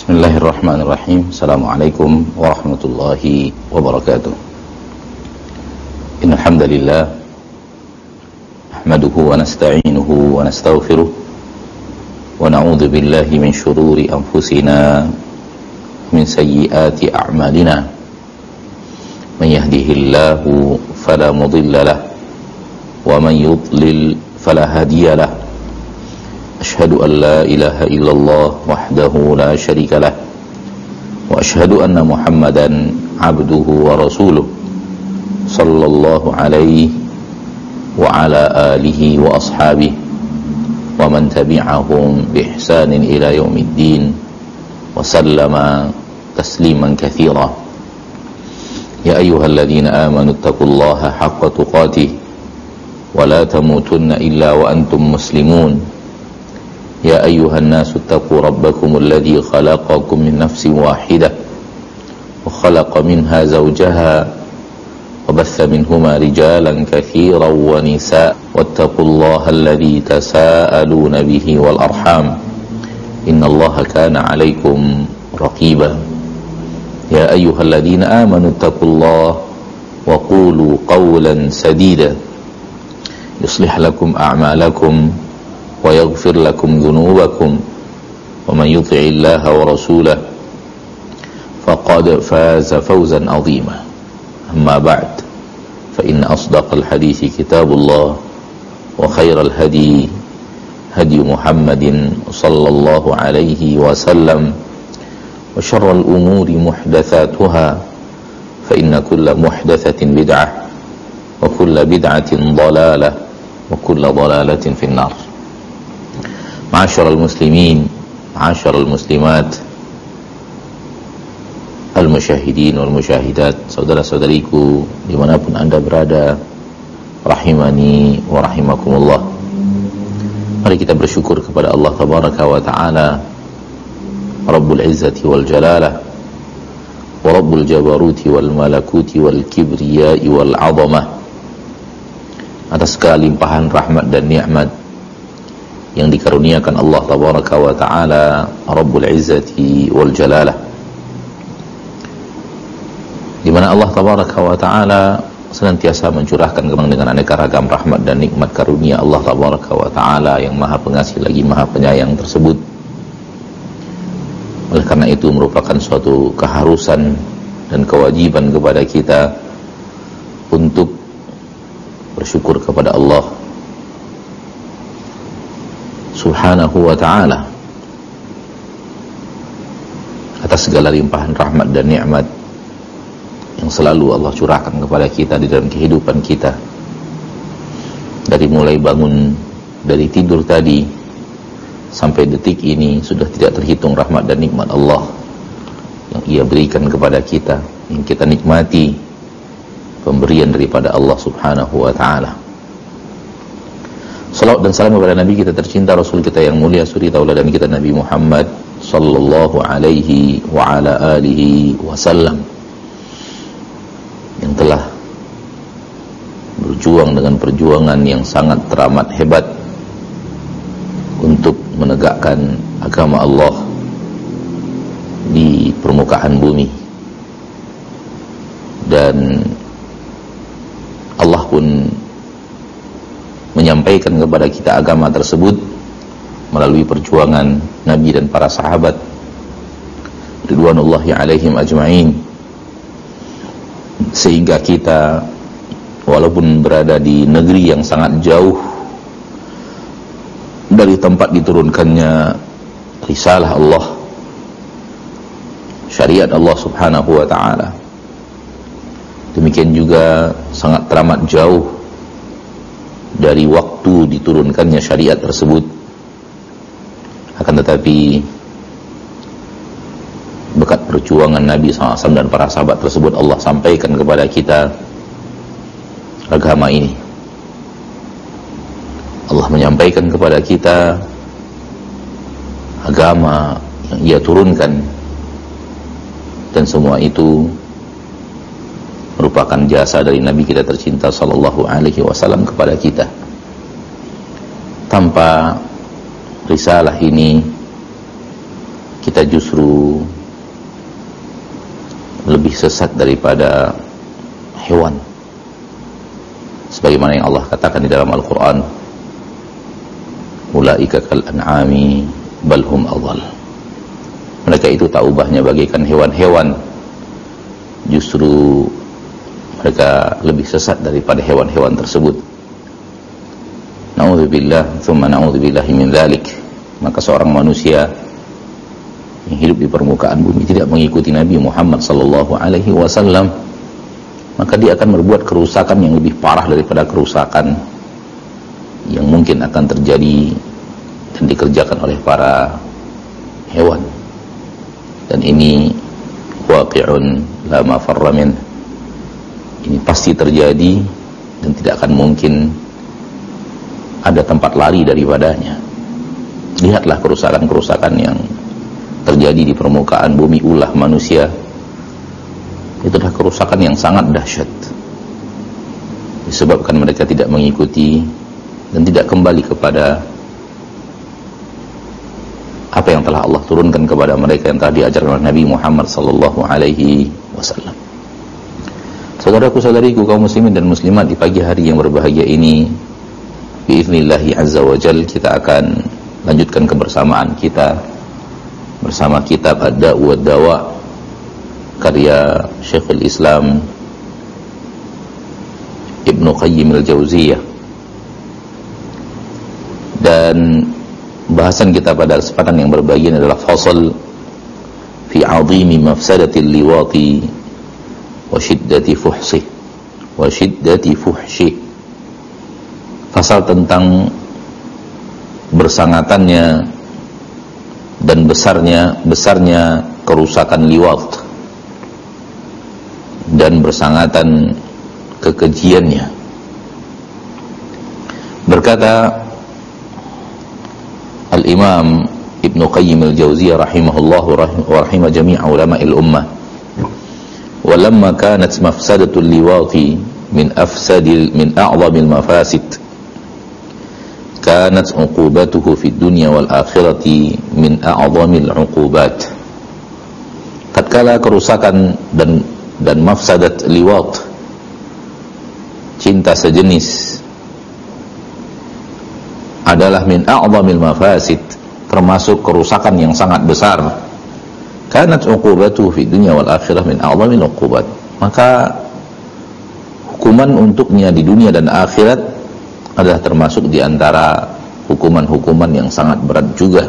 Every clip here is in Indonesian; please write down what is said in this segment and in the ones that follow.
Bismillahirrahmanirrahim. Assalamualaikum warahmatullahi wabarakatuh. Innal hamdalillah nahmaduhu wa nasta'inuhu wa nastaghfiruh wa na'udzu billahi min shururi anfusina min sayyiati a'malina. Man yahdihillahu fala mudilla lahu wa man yudlil fala hadiya lahu. Asyhadu an la ilaha illallah wahdahu la syarika lah wa asyhadu anna Muhammadan abduhu wa rasuluh sallallahu alaihi wa ala alihi wa ashabihi wa man tabi'ahum bi ihsanin ila yaumiddin wa sallama tasliman katsira. Ya ayyuhalladzina amanu taqullaha haqqa tuqatih wa la tamutunna illa wa antum muslimun. Ya ayyuhan nasu taqu rabbakum alladhi khalaqakum min nafsin wahidah wa khalaqa minha zawjaha wa batha minhuma rijalan katsiran wa nisaa wattaqullaha alladhi tasaaluna bihi wal arham innallaha kana 'alaykum raqiba. Ya ayyuhalladzina amanu taqullaha wa qulu qawlan sadida yuslih lakum a'malakum wa yaghfir lakum dhunubakum wa man yuti' Allaha wa rasulahu faqad faza fawzan 'azima. Amma ba'd, fa inna asdaqal hadithi kitabullah wa khairal hadi hadi Muhammadin sallallahu alaihi wasallam wa syarral umuri muhdatsatuha fa inna kulla muhdatsatin bid'ah wa kulla bid'atin dhalalah wa kulla dhalalatin fin nar. Ma'asyiral muslimin, ma'asyiral muslimat, al-musyahidin wal musyahidat, saudara-saudariku dimanapun anda berada, rahimani wa rahimakumullah. Mari kita bersyukur kepada Allah tabaraka wa ta'ala, Rabbul izzati wal jalalah wa Rabbul jabaruti wal malakuti wal kibriyai wal azamah, atas segala limpahan rahmat dan nikmat yang dikaruniakan Allah tabaraka wa ta'ala, Rabbul izzati wal jalalah, di mana Allah tabaraka wa ta'ala senantiasa mencurahkan dengan aneka ragam rahmat dan nikmat karunia Allah tabaraka wa ta'ala yang maha pengasih lagi maha penyayang tersebut. Oleh karena itu merupakan suatu keharusan dan kewajiban kepada kita untuk bersyukur kepada Allah subhanahu wa ta'ala atas segala limpahan rahmat dan nikmat yang selalu Allah curahkan kepada kita di dalam kehidupan kita, dari mulai bangun dari tidur tadi sampai detik ini sudah tidak terhitung rahmat dan nikmat Allah yang Ia berikan kepada kita, yang kita nikmati pemberian daripada Allah subhanahu wa ta'ala. Salawat dan salam kepada Nabi kita tercinta, Rasul kita yang mulia, suri tauladan kita Nabi Muhammad sallallahu alaihi wa ala alihi wasallam, yang telah berjuang dengan perjuangan yang sangat teramat hebat untuk menegakkan agama Allah di permukaan bumi, dan Allah pun menyampaikan kepada kita agama tersebut melalui perjuangan Nabi dan para sahabat ridwanullahi alaihim ajma'in, sehingga kita walaupun berada di negeri yang sangat jauh dari tempat diturunkannya risalah Allah, syariat Allah subhanahu wa ta'ala, demikian juga sangat teramat jauh dari waktu diturunkannya syariat tersebut. Akan tetapi berkat perjuangan Nabi SAW dan para sahabat tersebut, Allah sampaikan kepada kita agama ini. Allah menyampaikan kepada kita agama yang Ia turunkan, dan semua itu merupakan jasa dari Nabi kita tercinta sallallahu alaihi wasallam kepada kita. Tanpa risalah ini, kita justru lebih sesat daripada hewan, sebagaimana yang Allah katakan di dalam Al-Quran, ulaika kal an'ami bal hum adhal. Mereka itu tak ubahnya bagaikan hewan-hewan, justru mereka lebih sesat daripada hewan-hewan tersebut. Na'udzubillah, thumma na'udzubillahi min dzalik. Maka seorang manusia yang hidup di permukaan bumi tidak mengikuti Nabi Muhammad sallallahu alaihi wasallam, maka dia akan berbuat kerusakan yang lebih parah daripada kerusakan yang mungkin akan terjadi dan dikerjakan oleh para hewan. Dan ini waqi'un la mafarra min. Ini pasti terjadi dan tidak akan mungkin ada tempat lari daripadanya. Lihatlah kerusakan-kerusakan yang terjadi di permukaan bumi ulah manusia. Itulah kerusakan yang sangat dahsyat, disebabkan mereka tidak mengikuti dan tidak kembali kepada apa yang telah Allah turunkan kepada mereka, yang telah diajarkan oleh Nabi Muhammad sallallahu alaihi wasallam. Saudaraku-saudariku kaum muslimin dan muslimat, di pagi hari yang berbahagia ini, biiznillahi azza wa jal, kita akan lanjutkan kebersamaan kita bersama kitab Ad-Da'u wad-Dawa karya Syekhul Islam Ibnu Qayyim al-Jauziyah. Dan bahasan kita pada kesempatan yang berbahagia adalah fasal fi 'azimi mafsadatil liwati wa shiddati fuhshi. Pasal tentang bersangatannya dan besarnya kerusakan liwat dan bersangatan kekejiannya. Berkata Al-Imam Ibnu Qayyim al-Jauziyah rahimahullah wa rahimah jami' ulama'il ummah, walamma kanat mafsadatul liwati min a'zamil mafasid, kanat uqubatuhu fid dunya wal akhirati min a'zamil uqubat. Tatkala kerusakan dan mafsadat liwat, cinta sejenis, adalah min a'zamil mafasid, termasuk kerusakan yang sangat besar, kanat uqubatuhu fid dunya wal akhirah min a'zamil uqubat, maka hukuman untuknya di dunia dan akhirat adalah termasuk di antara hukuman-hukuman yang sangat berat juga.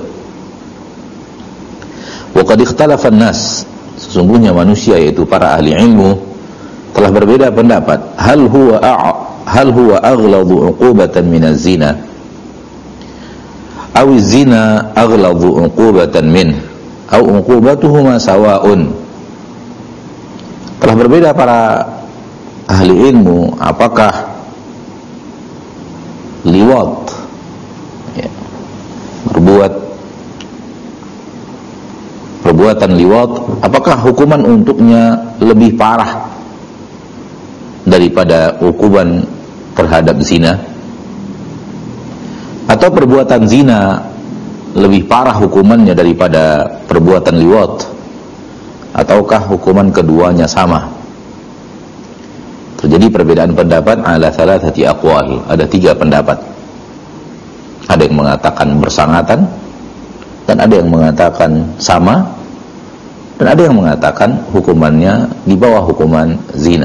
Wa qad ikhtalafa an-nas, sesungguhnya manusia yaitu para ahli ilmu telah berbeda pendapat, hal huwa aghladu 'uqubatan min az-zina aw az-zina aghladu 'uqubatan min aw 'uqubatuhuma sawa'un. Telah berbeda para ahli ilmu apakah liwat, perbuatan liwat, apakah hukuman untuknya lebih parah daripada hukuman terhadap zina, atau perbuatan zina lebih parah hukumannya daripada perbuatan liwat, ataukah hukuman keduanya sama? Terjadi perbedaan pendapat ala thalathati aqwal, ada 3 pendapat. Ada yang mengatakan bersangatan, dan ada yang mengatakan sama, dan ada yang mengatakan hukumannya di bawah hukuman zina.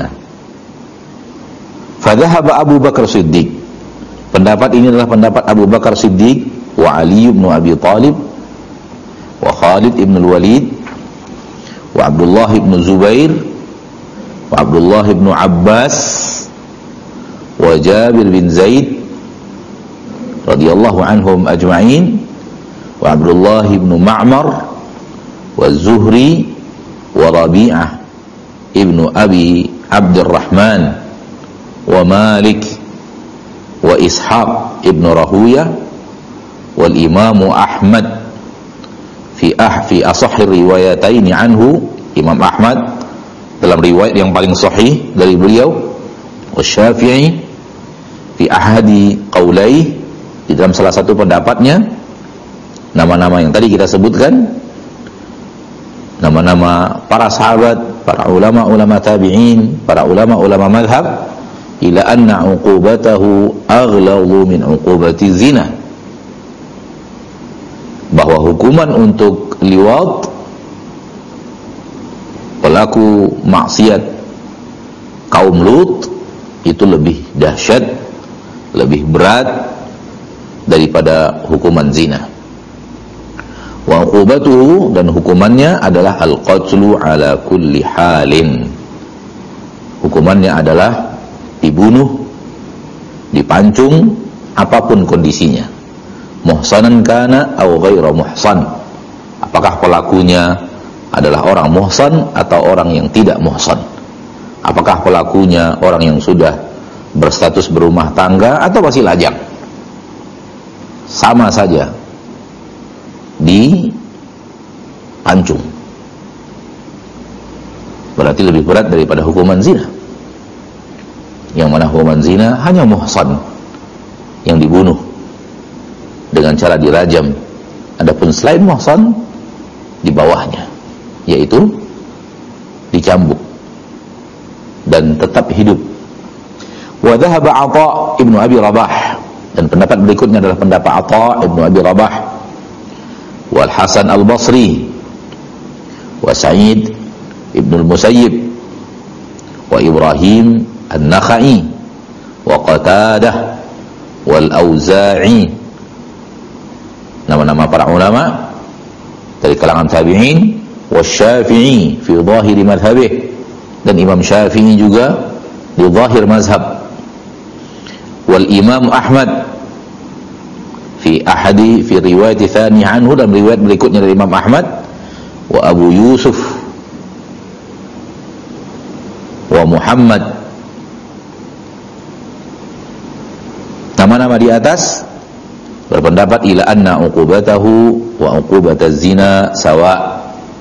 Fadhahaba Abu Bakar Siddiq, pendapat ini adalah pendapat Abu Bakar Siddiq, wa Ali bin Abi Thalib, wa Khalid ibn al-Walid, wa Abdullah ibn Zubair, wa Abdullah ibn Abbas, wa Jabir bin Zaid radhiyallahu anhum ajma'in, wa Abdullah ibn Ma'mar, wa Zuhri, wa Rabi'ah ibn Abi Abdurrahman, wa Malik, wa Ishaq ibn Rahuyah, wal Imam Ahmad fi asahhi riwayataini anhu, Imam Ahmad dalam riwayat yang paling sahih dari beliau, wa Syafi'i fi ahadi qaulai, di dalam salah satu pendapatnya, nama-nama yang tadi kita sebutkan, nama-nama para sahabat, para ulama-ulama tabi'in, para ulama-ulama madhab, ila anna uqubatahu aghladu min uqubati zina, bahwa hukuman untuk liwat, pelaku maksiat kaum Lut, itu lebih dahsyat, lebih berat daripada hukuman zina. Wa uqubatuhu, dan hukumannya adalah al-qatlu ala kulli halin. Hukumannya adalah dibunuh, dipancung, apapun kondisinya. Muhsanan kana atau ghaira muhsan. Apakah pelakunya adalah orang muhsan atau orang yang tidak muhsan? Apakah pelakunya orang yang sudah berstatus berumah tangga atau masih lajang? Sama saja dipancung. Berarti lebih berat daripada hukuman zina, yang mana hukuman zina hanya muhsan yang dibunuh dengan cara dirajam. Adapun selain muhsan, di bawahnya, yaitu dicambuk dan tetap hidup. Wa dhahaba Atha ibnu Abi Rabah, dan pendapat berikutnya adalah pendapat Atha ibnu Abi Rabah, wal Hasan al-Basri, wa Sa'id ibnu al-Musayyib, wa Ibrahim an-Nakhai, wa Qatadah, wal Auza'i. Nama-nama para ulama dari kalangan tabi'in, wa Syafi'i fi zahiri madhhabih, dan Imam Syafi'i juga di zahir mazhab, wal Imam Ahmad fi riwayat tsani anhu, dan riwayat berikutnya dari Imam Ahmad, wa Abu Yusuf wa Muhammad. Nama-nama di atas berpendapat ila anna uqubatahu wa uqubataz zina sawa.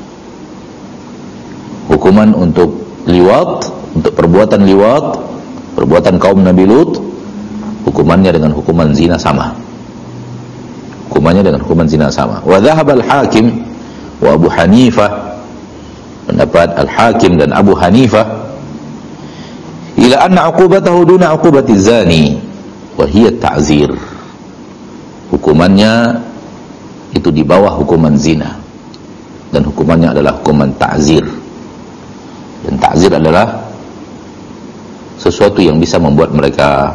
Hukuman untuk liwat, untuk perbuatan liwat, perbuatan kaum Nabi Lut, hukumannya dengan hukuman zina sama. Hukumannya dengan hukuman zina sama. Wa dhahaba al-Hakim wa Abu Hanifah, pendapat al-Hakim dan Abu Hanifah, ila anna uqubatahu duna uqubati zani wa hiya ta'zir. Hukumannya itu di bawah hukuman zina, dan hukumannya adalah hukuman ta'zir. Dan ta'zir adalah sesuatu yang bisa membuat mereka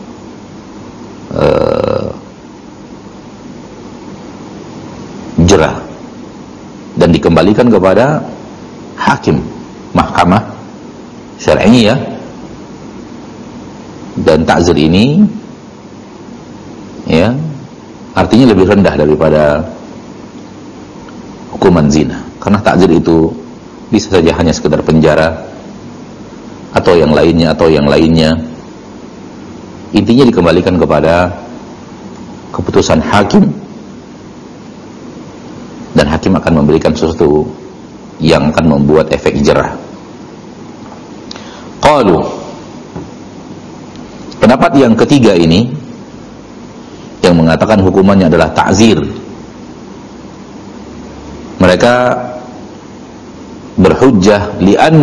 jerah dan dikembalikan kepada hakim, mahkamah syar'iyah. Dan ta'zir ini, ya, artinya lebih rendah daripada hukuman zina, karena ta'zir itu bisa saja hanya sekedar penjara atau yang lainnya. Intinya dikembalikan kepada keputusan hakim, dan hakim akan memberikan sesuatu yang akan membuat efek jerah. Qalu, pendapat yang ketiga ini yang mengatakan hukumannya adalah ta'zir, mereka berhujjah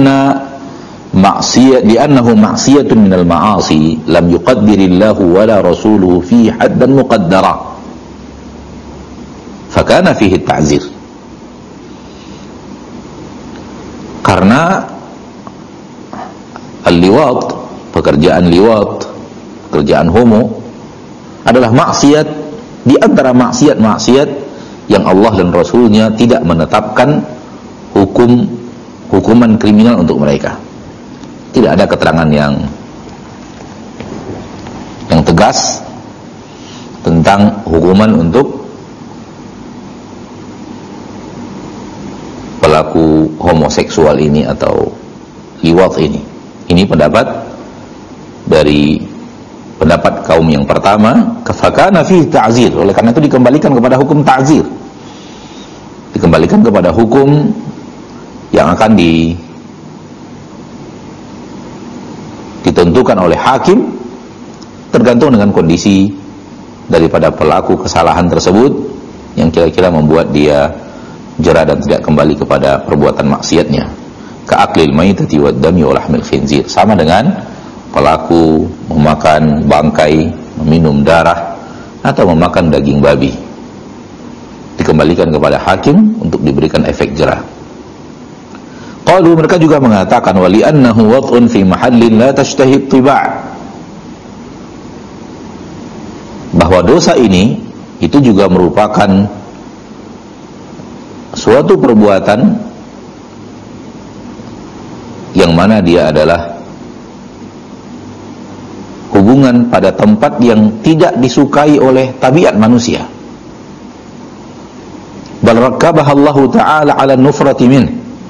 li'annahu ma'siyatun minal ma'asi lam yuqaddirillahu wala rasuluhu fi haddan muqaddara fakana fihi ta'zir. Karena al-liwat, pekerjaan liwat, pekerjaan homo adalah maksiat di antara maksiat-maksiat yang Allah dan Rasulnya tidak menetapkan hukuman kriminal untuk mereka. Tidak ada keterangan yang tegas tentang hukuman untuk pelaku homoseksual ini atau liwat ini. Ini pendapat dari pendapat kaum yang pertama, fakana fihi ta'zir. Oleh karena itu dikembalikan kepada hukum ta'zir, dikembalikan kepada hukum yang akan ditentukan oleh hakim, tergantung dengan kondisi daripada pelaku kesalahan tersebut yang kira-kira membuat dia jera dan tidak kembali kepada perbuatan maksiatnya. Ka'aklil maitati wad dami wa lahmil khinzir, sama dengan pelaku memakan bangkai, meminum darah, atau memakan daging babi. Dikembalikan kepada hakim untuk diberikan efek jera. Qalu, mereka juga mengatakan wali annahu wad'un fi mahallin la tashtahi tiba', bahwa dosa ini itu juga merupakan suatu perbuatan yang mana dia adalah hubungan pada tempat yang tidak disukai oleh tabiat manusia. Bal rakkabaha Allah Ta'ala 'ala nufrati min.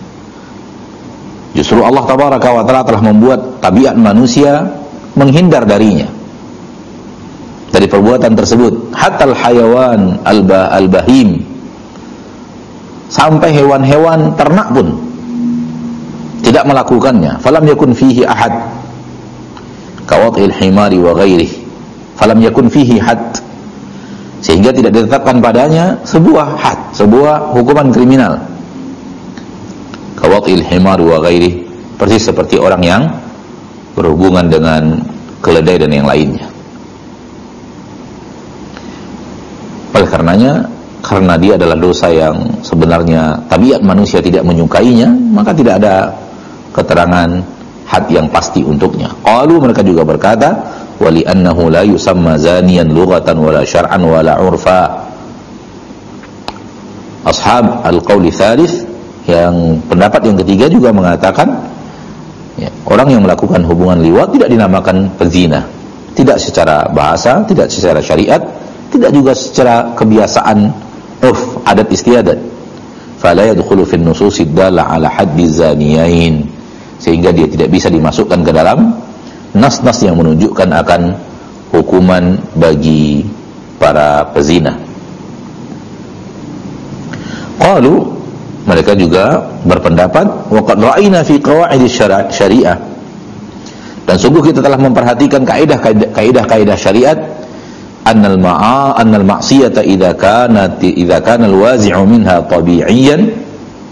Justru Allah Tabaraka wa Ta'ala telah membuat tabiat manusia menghindar darinya, dari perbuatan tersebut. Hatta al-hayawan al-bahim, sampai hewan-hewan ternak pun tidak melakukannya. Falam yakun fihi ahad kawatil himari wa ghairih, falam yakun fihi had, sehingga tidak ditetapkan padanya sebuah had, sebuah hukuman kriminal. Kawatil himari wa ghairih, persis seperti orang yang berhubungan dengan keledai dan yang lainnya. Oleh karenanya, karena dia adalah dosa yang sebenarnya tabiat manusia tidak menyukainya, maka tidak ada keterangan had yang pasti untuknya. Qalu, mereka juga berkata, wali annahu la yusamma zaniyan lughatan wala syar'an wala 'urfa. Ashab al-qauli tsalits, yang pendapat yang ketiga juga mengatakan, ya, orang yang melakukan hubungan liwat tidak dinamakan pezina, tidak secara bahasa, tidak secara syariat, tidak juga secara kebiasaan urf, adat istiadat. Fala yadkhulu fi an-nusus ad-dalla 'ala haddi zaniyain, sehingga dia tidak bisa dimasukkan ke dalam nas-nas yang menunjukkan akan hukuman bagi para pezina. Qalu, mereka juga berpendapat, wa qad ra'ayna fi qawaid syariah, dan sungguh kita telah memperhatikan kaidah-kaidah syariat, annal ma'siyata idza kana al-wazi'u minha tabi'iyan,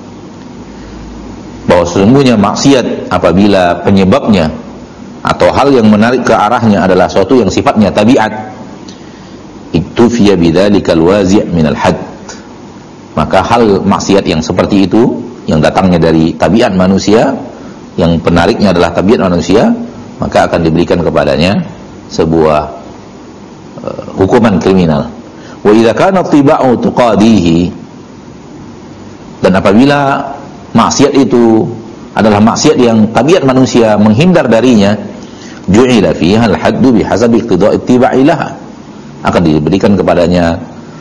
bahwa sesungguhnya maksiat apabila penyebabnya atau hal yang menarik ke arahnya adalah suatu yang sifatnya tabiat, iktufiya bidzalikal wazi' minal hadd, maka hal maksiat yang seperti itu yang datangnya dari tabiat manusia, yang penariknya adalah tabiat manusia, maka akan diberikan kepadanya sebuah hukuman kriminal. Wa idza kana tiba'u tuqadihi, dan apabila maksiat itu adalah maksiat yang tabiat manusia menghindar darinya, ju'ila fiha al-haddu bihasabi iqtida'i ittiba'i laha, akan diberikan kepadanya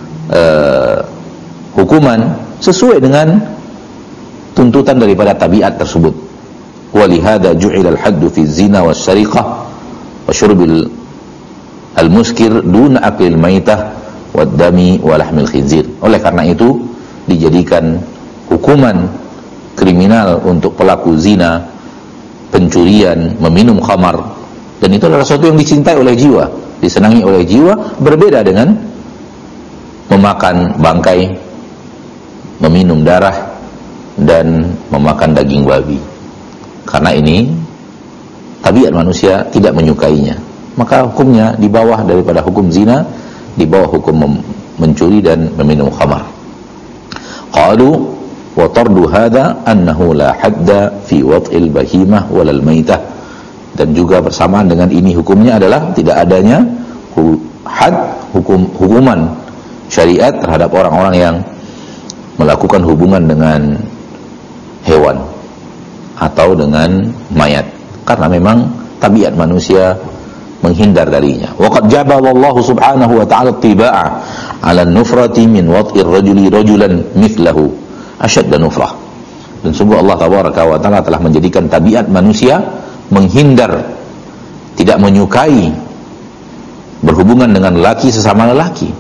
hukuman sesuai dengan tuntutan daripada tabiat tersebut. Wa lihada ju'ila al-haddu fi zina was-sariqah wa syurbil al-muskir duna aklil maitah wad-dami wa lahmil khinzir. Oleh karena itu dijadikan hukuman kriminal untuk pelaku zina, pencurian, meminum khamar, dan itu adalah sesuatu yang dicintai oleh jiwa, disenangi oleh jiwa, berbeda dengan memakan bangkai, meminum darah, dan memakan daging babi. Karena ini tabiat manusia tidak menyukainya, maka hukumnya di bawah daripada hukum zina, di bawah hukum mencuri dan meminum khamar. Qalu wa tardu hadha annahu la hadda fi wad'il bahimah walal maitah, dan juga bersamaan dengan ini hukumnya adalah tidak adanya had, hukuman syariat terhadap orang-orang yang melakukan hubungan dengan hewan atau dengan mayat, karena memang tabiat manusia menghindar darinya. Wa qad jabala Allah subhanahu wa ta'ala tiba'a 'ala an-nufrati min wad'ir rajuli rajulan mithlahu asyadda nufrah. Dan sungguh Allah Tabaraka wa Ta'ala telah menjadikan tabiat manusia menghindar, tidak menyukai berhubungan dengan lelaki sesama lelaki.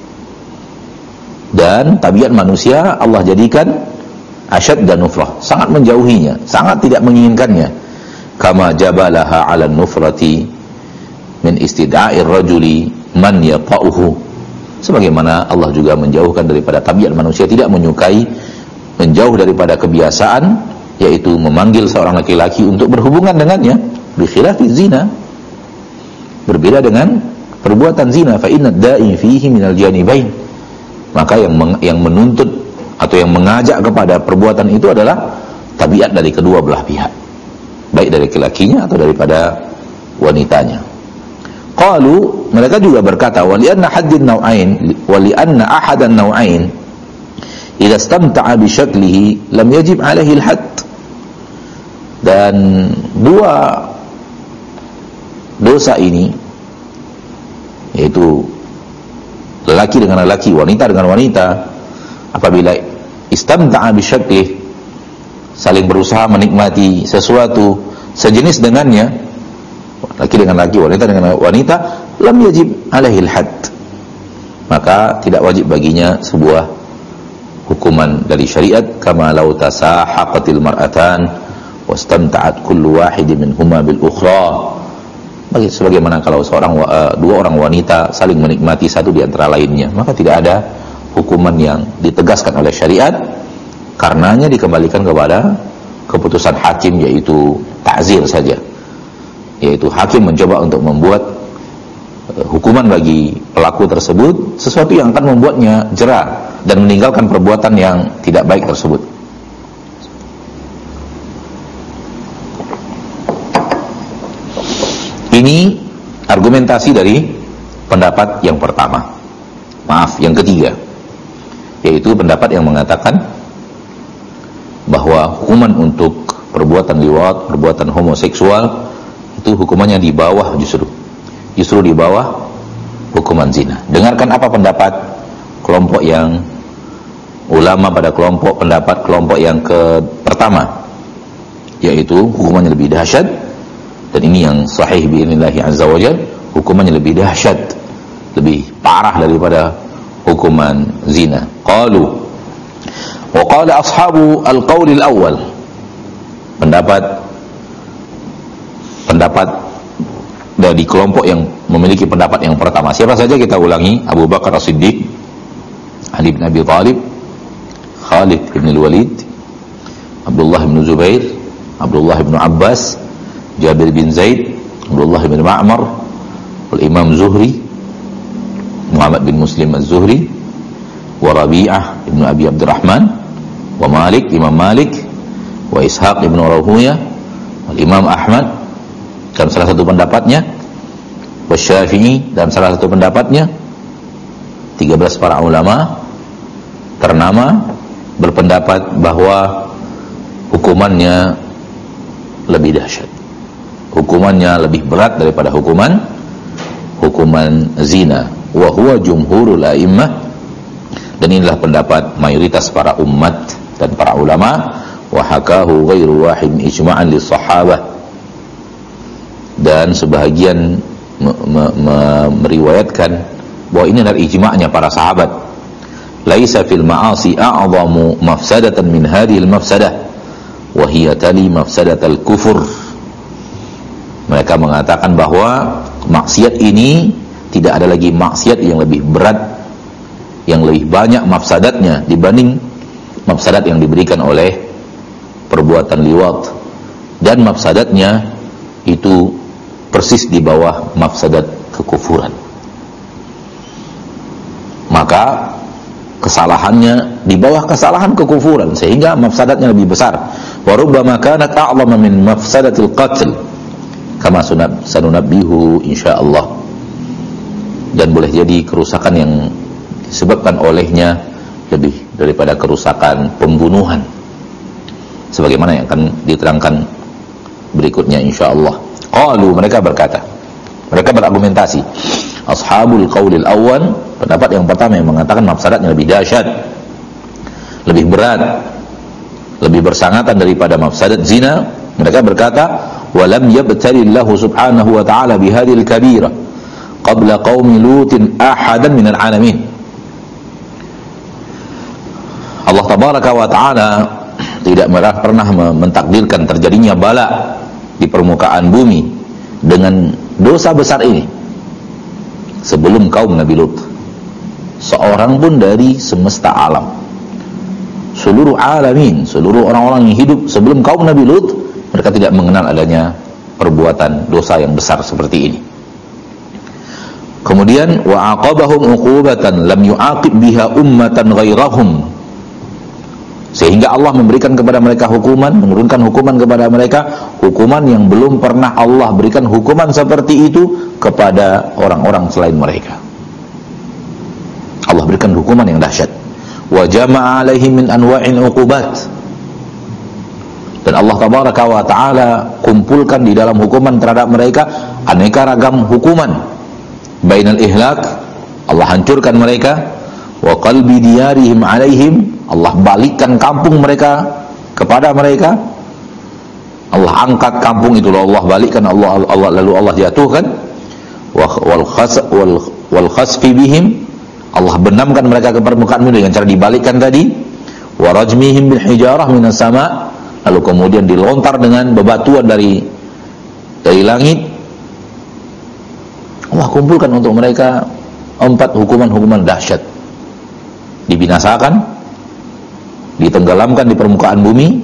Dan tabiat manusia Allah jadikan asyadda nufrah, sangat menjauhinya, sangat tidak menginginkannya. Kama jabalaha 'ala nufrati min istida'ir rajuli man yata'uhu, sebagaimana Allah juga menjauhkan daripada tabiat manusia tidak menyukai menjauh daripada kebiasaan, yaitu memanggil seorang laki-laki untuk berhubungan dengannya, bi khilafi zina, berbeda dengan perbuatan zina. Fa inna da'i fihi minal janibain, maka yang menuntut atau yang mengajak kepada perbuatan itu adalah tabiat dari kedua belah pihak, baik dari laki-lakinya atau daripada wanitanya. Qalu, mereka juga berkata, wa li'anna haddin naw'ain wa li'anna ahadan naw'ain idza istamta'a bi syaklihi lam yajib 'alaihi al-hadd. Dan dua dosa ini, yaitu lelaki dengan lelaki, wanita dengan wanita, apabila istamta'a bi syaklihi, saling berusaha menikmati sesuatu sejenis dengannya, laki dengan laki, wanita dengan wanita, lam yajib alaihil hadd, maka tidak wajib baginya sebuah hukuman dari syariat. Kama law tasahaqatil mar'atan wastamta'at kullu wahidin minhuma bil ukhra, sebagaimana kalau dua orang wanita saling menikmati satu di antara lainnya, maka tidak ada hukuman yang ditegaskan oleh syariat, karenanya dikembalikan kepada keputusan hakim, yaitu ta'zir saja, yaitu hakim mencoba untuk membuat hukuman bagi pelaku tersebut, sesuatu yang akan membuatnya jera dan meninggalkan perbuatan yang tidak baik tersebut. Ini argumentasi dari pendapat yang pertama, yang ketiga, yaitu pendapat yang mengatakan bahwa hukuman untuk perbuatan liwat, perbuatan homoseksual, itu hukumannya di bawah, justru di bawah hukuman zina. Dengarkan apa pendapat kelompok yang ulama pada pendapat kelompok yang pertama, yaitu hukumannya lebih dahsyat, dan ini yang sahih bi'inillahi azza wa jalla, hukumannya lebih dahsyat, lebih parah daripada hukuman zina. Qalu wa qala ashabu al-qaul al-awwal, pendapat dari kelompok yang memiliki pendapat yang pertama. Siapa saja kita ulangi? Abu Bakar As-Siddiq, Ali bin Abi Thalib, Khalid bin Al-Walid, Abdullah bin Zubair, Abdullah bin Abbas, Jabir bin Zaid, Abdullah bin Ma'mar, Imam Zuhri, Muhammad bin Muslim Az-Zuhri, wa Rabi'ah bin Abi Abdurrahman, wa Malik, Imam Malik, wa Ishaq bin Rahuya, wa Imam Ahmad dalam salah satu pendapatnya, wa Syafi'i dalam salah satu pendapatnya. 13 para ulama ternama berpendapat bahwa hukumannya lebih dahsyat, hukumannya lebih berat daripada hukuman zina. Wa huwa jumhurul a'immah, dan inilah pendapat mayoritas para umat dan para ulama. Wa hakahu ghairu wahid ijma'an lis sahabah, dan sebahagian meriwayatkan bahwa ini adalah ijma'nya para sahabat. Laisa fil ma'asi a'zamu mafsadatan min hadhihi al-mafsadah wa hiya tali mafsadatal kufur. Mereka mengatakan bahwa maksiat ini tidak ada lagi maksiat yang lebih berat, yang lebih banyak mafsadatnya dibanding mafsadat yang diberikan oleh perbuatan liwat, dan mafsadatnya itu persis di bawah mafsadat kekufuran. Maka kesalahannya di bawah kesalahan kekufuran, sehingga mafsadatnya lebih besar. Wa rubbama kanat a'zama min mafsadatil qatl, kama sanunabbihu insyaallah. Dan boleh jadi kerusakan yang disebabkan olehnya lebih daripada kerusakan pembunuhan, sebagaimana yang akan diterangkan berikutnya insyaallah. Qalu, mereka berkata, mereka berargumentasi, ashabul qaulil awwal, pendapat yang pertama yang mengatakan mafsadatnya lebih dahsyat, lebih berat, lebih bersangatan daripada mafsadat zina. Mereka berkata, walam yabtalillahu subhanahu wa ta'ala bihadhil kabira qabla qaumi lutin ahadan minal alamin. Allah tabaraka wa ta'ala tidak pernah mentakdirkan terjadinya bala di permukaan bumi dengan dosa besar ini sebelum kaum Nabi Lut, seorang pun dari semesta alam. seluruh alamin, seluruh orang-orang yang hidup sebelum kaum Nabi Lut, mereka tidak mengenal adanya perbuatan dosa yang besar seperti ini. Kemudian wa aqabahum uqubatan lam yu'aqib biha ummatan ghairahum, sehingga Allah memberikan kepada mereka hukuman, menurunkan hukuman kepada mereka, hukuman yang belum pernah Allah berikan hukuman seperti itu kepada orang-orang selain mereka. Allah berikan hukuman yang dahsyat. Wa jama'a alaihim min anwa'il uqubat, dan Allah tabaraka wa ta'ala kumpulkan di dalam hukuman terhadap mereka aneka ragam hukuman. Bainal ihlak, Allah hancurkan mereka, wa qalbi diyarihim alaihim, Allah balikkan kampung mereka kepada mereka. Allah angkat kampung itu, Allah balikkan, Allah lalu Allah jatuhkan. Wal khasfi bihim, Allah benamkan mereka ke permukaan bumi dengan cara dibalikkan tadi. Wa rajmihim bil hijarah minas sama', lalu kemudian dilontar dengan bebatuan dari langit. Allah kumpulkan untuk mereka 4 hukuman-hukuman dahsyat. Dibinasakan, ditenggelamkan di permukaan bumi,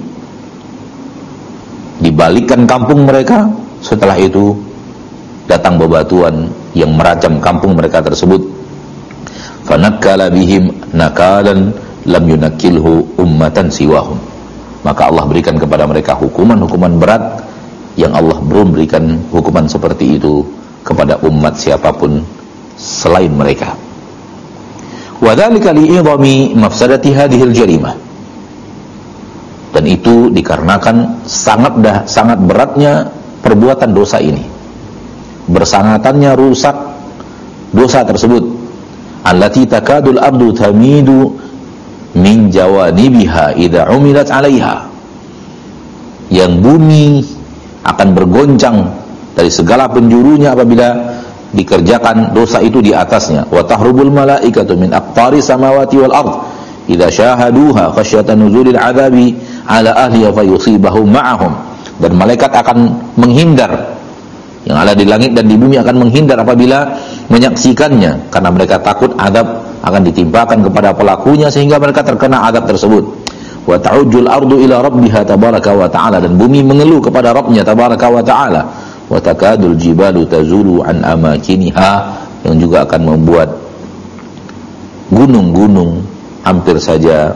dibalikkan kampung mereka, setelah itu datang bebatuan yang merajam kampung mereka tersebut. Fanakkala bihim nakalan lam yunakkilhu ummatan siwahum, maka Allah berikan kepada mereka hukuman-hukuman berat yang Allah belum berikan hukuman seperti itu kepada umat siapapun selain mereka. Wa dzalika li'idhami mafsadati hadhil jarimah, dan itu dikarenakan sangat beratnya perbuatan dosa ini, bersangatannya rusak dosa tersebut. Allati takadul ardu tamidu min jawanibiha idza umilat 'alaiha, yang bumi akan bergoncang dari segala penjurunya apabila dikerjakan dosa itu di atasnya. Wa tahrubul malaikatu min aqtari samawati wal ard idza syahaduha khasyatan nuzulil adzabi ala ahliha fayusibahum ma'ahum, dan malaikat akan menghindar, yang ada di langit dan di bumi akan menghindar apabila menyaksikannya, karena mereka takut azab akan ditimpakan kepada pelakunya sehingga mereka terkena azab tersebut. Wa ta'ujjul ardu ila rabbiha tabaraka wa ta'ala, dan bumi mengeluh kepada Rabbnya tabaraka wa ta'ala. Wa takadul jibalu tazulu an amakiniha, yang juga akan membuat gunung-gunung hampir saja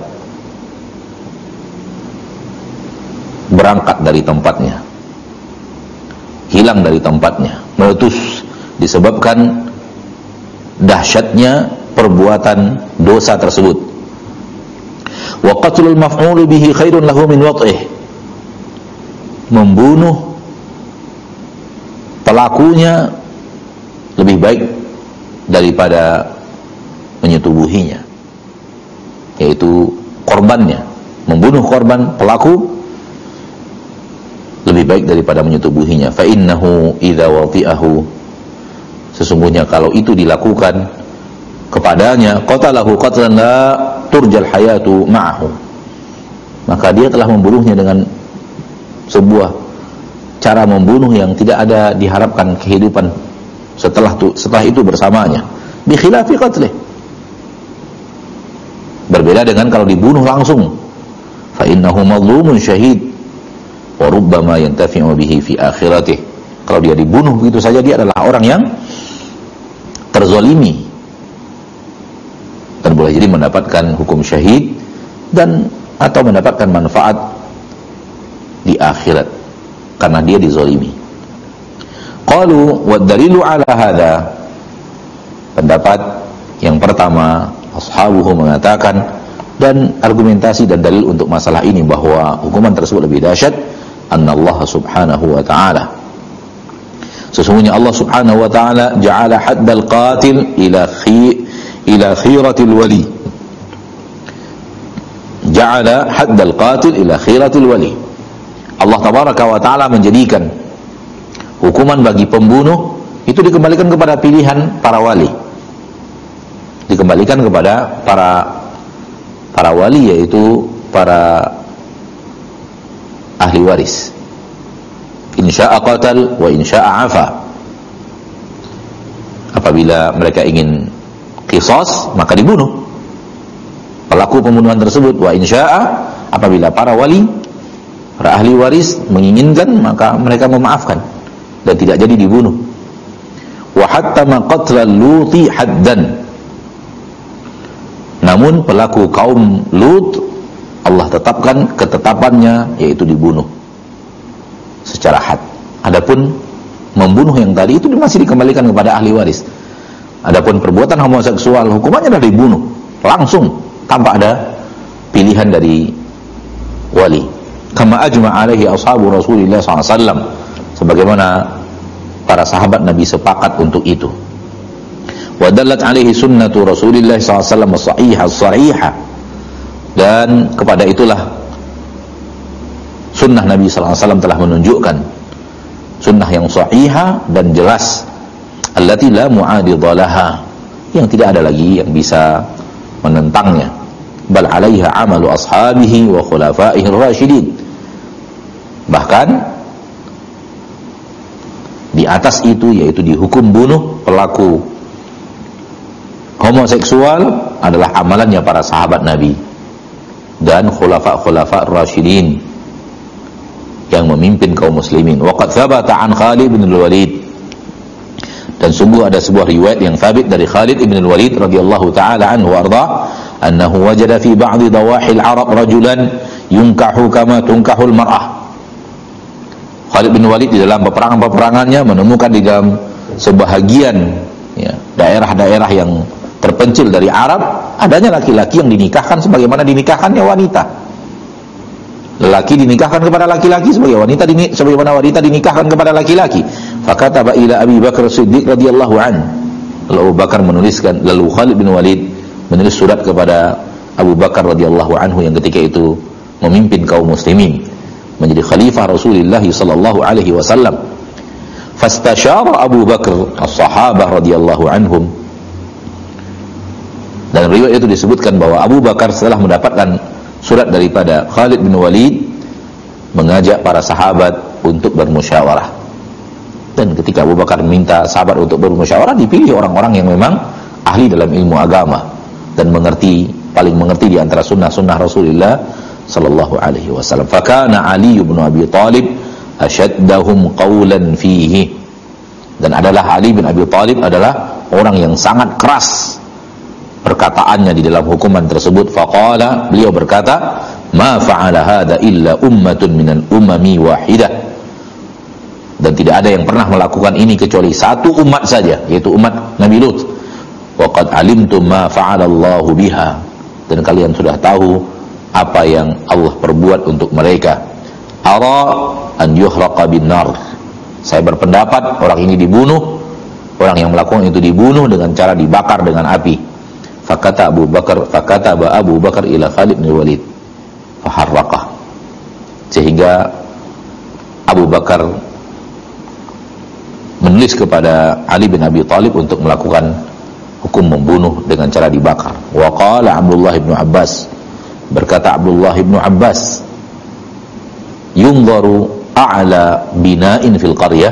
berangkat dari tempatnya, hilang dari tempatnya, meletus, disebabkan dahsyatnya perbuatan dosa tersebut. Wa qatlul maf'ul bihi khairun lahu min wat'ih, membunuh pelakunya lebih baik daripada menyetubuhinya, yaitu korbannya. Membunuh korban pelaku lebih baik daripada menyetubuhinya. Fa innahu idza wati'ahu, sesungguhnya kalau itu dilakukan kepadanya, qatalahu qatlan la turjal hayatu ma'ahu, maka dia telah membunuhnya dengan sebuah cara membunuh yang tidak ada diharapkan kehidupan setelah itu bersamanya. Bi khilafi qatlih, berbeda dengan kalau dibunuh langsung. Fa innahu mazlumun syahid wa rubbama yantafi'u bihi fi akhiratih, kalau dia dibunuh begitu saja, dia adalah orang yang terzalimi dan boleh jadi mendapatkan hukum syahid dan atau mendapatkan manfaat di akhirat karena dia dizalimi. Qalu wa dalilu ala hadha, pendapat yang pertama ashabuhu mengatakan, dan argumentasi dan dalil untuk masalah ini bahwa hukuman tersebut lebih dahsyat, annallaha subhanahu wa ta'ala, sesungguhnya Allah subhanahu wa ta'ala ja'ala haddal qatil ila khiratil wali, ja'ala haddal qatil ila khiratil wali, Allah tabaraka wa ta'ala menjadikan hukuman bagi pembunuh itu dikembalikan kepada pilihan para wali, dikembalikan kepada para wali, yaitu para ahli waris. Insya'a qatal wa insya'a afa, apabila mereka ingin qisas maka dibunuh pelaku pembunuhan tersebut. Wa insya'a, apabila para wali, para ahli waris menginginkan, maka mereka memaafkan dan tidak jadi dibunuh. Wa hatta ma qatla Luti haddan, namun pelaku kaum Lut Allah tetapkan ketetapannya, yaitu dibunuh secara had. Adapun membunuh yang tadi itu masih dikembalikan kepada ahli waris. Adapun perbuatan homoseksual hukumannya adalah dibunuh langsung tanpa ada pilihan dari wali. Kama ajma' alaihi ashabu Rasulillah SAW, sebagaimana para sahabat Nabi sepakat untuk itu. Wa dallat alaihi sunnatu Rasulillah SAW as-sahihah, dan kepada itulah sunnah Nabi SAW telah menunjukkan, sunnah yang sahihah dan jelas, allati la mu'adidha laha, yang tidak ada lagi yang bisa menentangnya. Bal alaiha amalu ashabihi wa khulafaihi ar-rasyidin, bahkan di atas itu, yaitu dihukum bunuh pelaku homoseksual, adalah amalannya para sahabat Nabi dan khulafa ar-rasyidin yang memimpin kaum muslimin. Wa qad thabata an Khalid bin al-Walid, dan sungguh ada sebuah riwayat yang thabit dari Khalid bin al-Walid radhiyallahu taala anhu wa arda, annahu wajada fi ba'd dawahi al-arab rajulan yunkahu kama tunkahu al-mar'ah. Khalid bin Walid di dalam peperangan-peperangannya menemukan di dalam sebahagian daerah-daerah yang terpencil dari Arab, adanya laki-laki yang dinikahkan sebagaimana dinikahkannya wanita. Lelaki dinikahkan kepada laki-laki sebagaimana wanita dinikahkan kepada laki-laki. Fakataba ila Abi Bakar Siddiq radhiyallahu an. Lalu Abu Bakar menuliskan, lalu Khalid bin Walid menulis surat kepada Abu Bakar radhiyallahu anhu yang ketika itu memimpin kaum muslimin, menjadi khalifah Rasulullah sallallahu alaihi wasallam. Fastasyara Abu Bakar as-sahabah radhiyallahu anhum. Dan riwayat itu disebutkan bahwa Abu Bakar setelah mendapatkan surat daripada Khalid bin Walid, mengajak para sahabat untuk bermusyawarah. Dan ketika Abu Bakar minta sahabat untuk bermusyawarah, dipilih orang-orang yang memang ahli dalam ilmu agama dan paling mengerti di antara sunnah-sunnah Rasulullah sallallahu alaihi wasallam. Fakana Ali bin Abi Thalib asyaddahum qawlan fihi, dan adalah Ali bin Abi Thalib adalah orang yang sangat keras perkataannya di dalam hukuman tersebut. Faqala, beliau berkata, ma fa'ala hadha illa ummatun minal umami wahidah, dan tidak ada yang pernah melakukan ini kecuali satu umat saja, yaitu umat Nabi Lut. Wa qad alimtum ma fa'ala Allahu biha, dan kalian sudah tahu apa yang Allah perbuat untuk mereka. Ara an yuhraqa bin nar, saya berpendapat orang ini dibunuh, orang yang melakukan itu dibunuh dengan cara dibakar dengan api. Fakata Abu Bakar ila Khalid bin Walid faharraqah, sehingga Abu Bakar menulis kepada Ali bin Abi Thalib untuk melakukan hukum membunuh dengan cara dibakar. Wa qala Abdullah bin Abbas, berkata Abdullah bin Abbas, yunzaru a'la bina'in fil qaryah,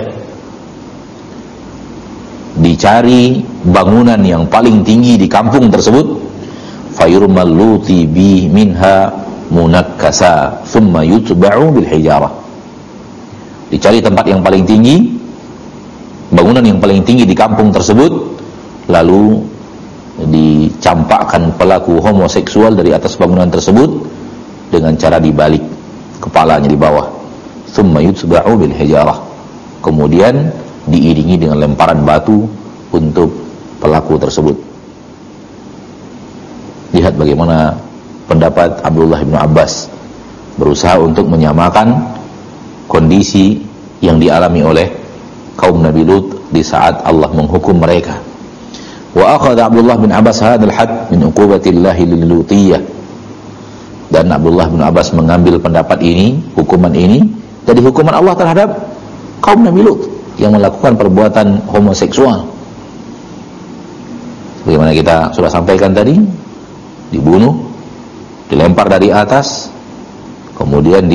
dicari bangunan yang paling tinggi di kampung tersebut, fayurmal luti bi minha munakkasa thumma yutba'u bil hijarah, dicari tempat yang paling tinggi, bangunan yang paling tinggi di kampung tersebut, lalu dicampakkan pelaku homoseksual dari atas bangunan tersebut dengan cara dibalik kepalanya di bawah, thumma yutba'u bil hijarah, kemudian diiringi dengan lemparan batu untuk pelaku tersebut. Lihat bagaimana pendapat Abdullah bin Abbas berusaha untuk menyamakan kondisi yang dialami oleh kaum Nabi Lut di saat Allah menghukum mereka. Wa akhadha Abdullah bin Abbas hadzal had min uqubatillahi lil Lutiyah, dan Abdullah bin Abbas mengambil pendapat ini, hukuman ini dari hukuman Allah terhadap kaum Nabi Lut yang melakukan perbuatan homoseksual. Bagaimana kita sudah sampaikan tadi, dibunuh, dilempar dari atas, kemudian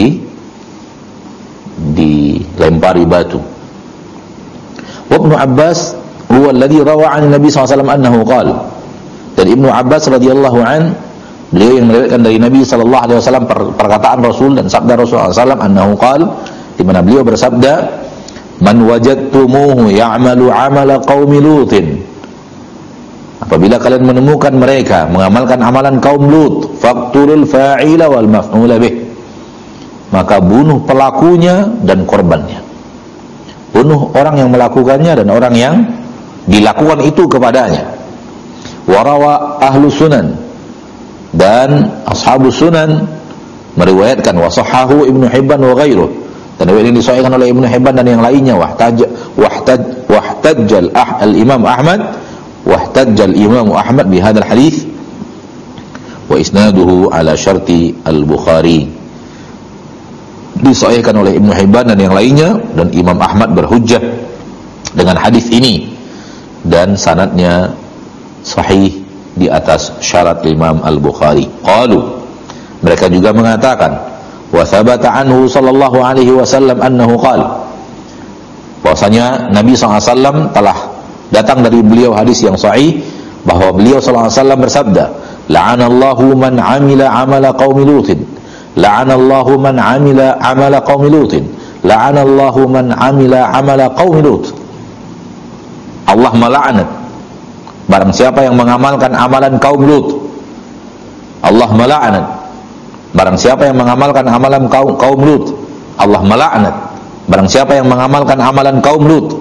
dilempari batu. Ibnu Abbas huwa alladhi rawa 'an Nabi SAW annahu qala, dan Ibnu Abbas radhiyallahu an Beliau yang meriwayatkan dari Nabi sallallahu alaihi wasallam perkataan Rasul dan sabda Rasulullah sallallahu alaihi wasallam annahu qala, di mana beliau bersabda, man wajadtumuhu ya'malu 'amala qaumi Lutin, apabila kalian menemukan mereka mengamalkan amalan kaum Lut, faqtulul fa'ila wal maf'ula bih, maka bunuh pelakunya dan korbannya. Bunuh orang yang melakukannya dan orang yang dilakukan itu kepadanya. Warawa ahlu sunan, dan ashabu sunan meriwayatkan, wasahhahu Ibnu Hibban wa ghairuh, dan riwayat ini disahihkan oleh Ibnu Hibban dan yang lainnya. Wahtajjal al-Imam Ahmad, wahtajjal Imam Ahmad bi hadzal hadits wa isnaduhu ala syarti al-Bukhari. Disahihkan oleh Ibnu Hibban dan yang lainnya, dan Imam Ahmad berhujjah dengan hadis ini dan sanadnya sahih di atas syarat Imam Al-Bukhari. Qalu, mereka juga mengatakan, wa thabata anhu sallallahu alaihi wasallam annahu qala, bahwasanya Nabi SAW telah datang dari beliau hadis yang sahih bahwa beliau SAW bersabda, la'anallahu man amila amala qaumi Lutin, la'anallahu man amila amala qaumi Lutin, la'anallahu man amila amala qaumi Lut. Allah melaknat barang siapa yang mengamalkan amalan kaum Lut. Allah melaknat barang siapa yang mengamalkan amalan kaum Lut. Allah melaknat barang siapa yang mengamalkan amalan kaum Lut.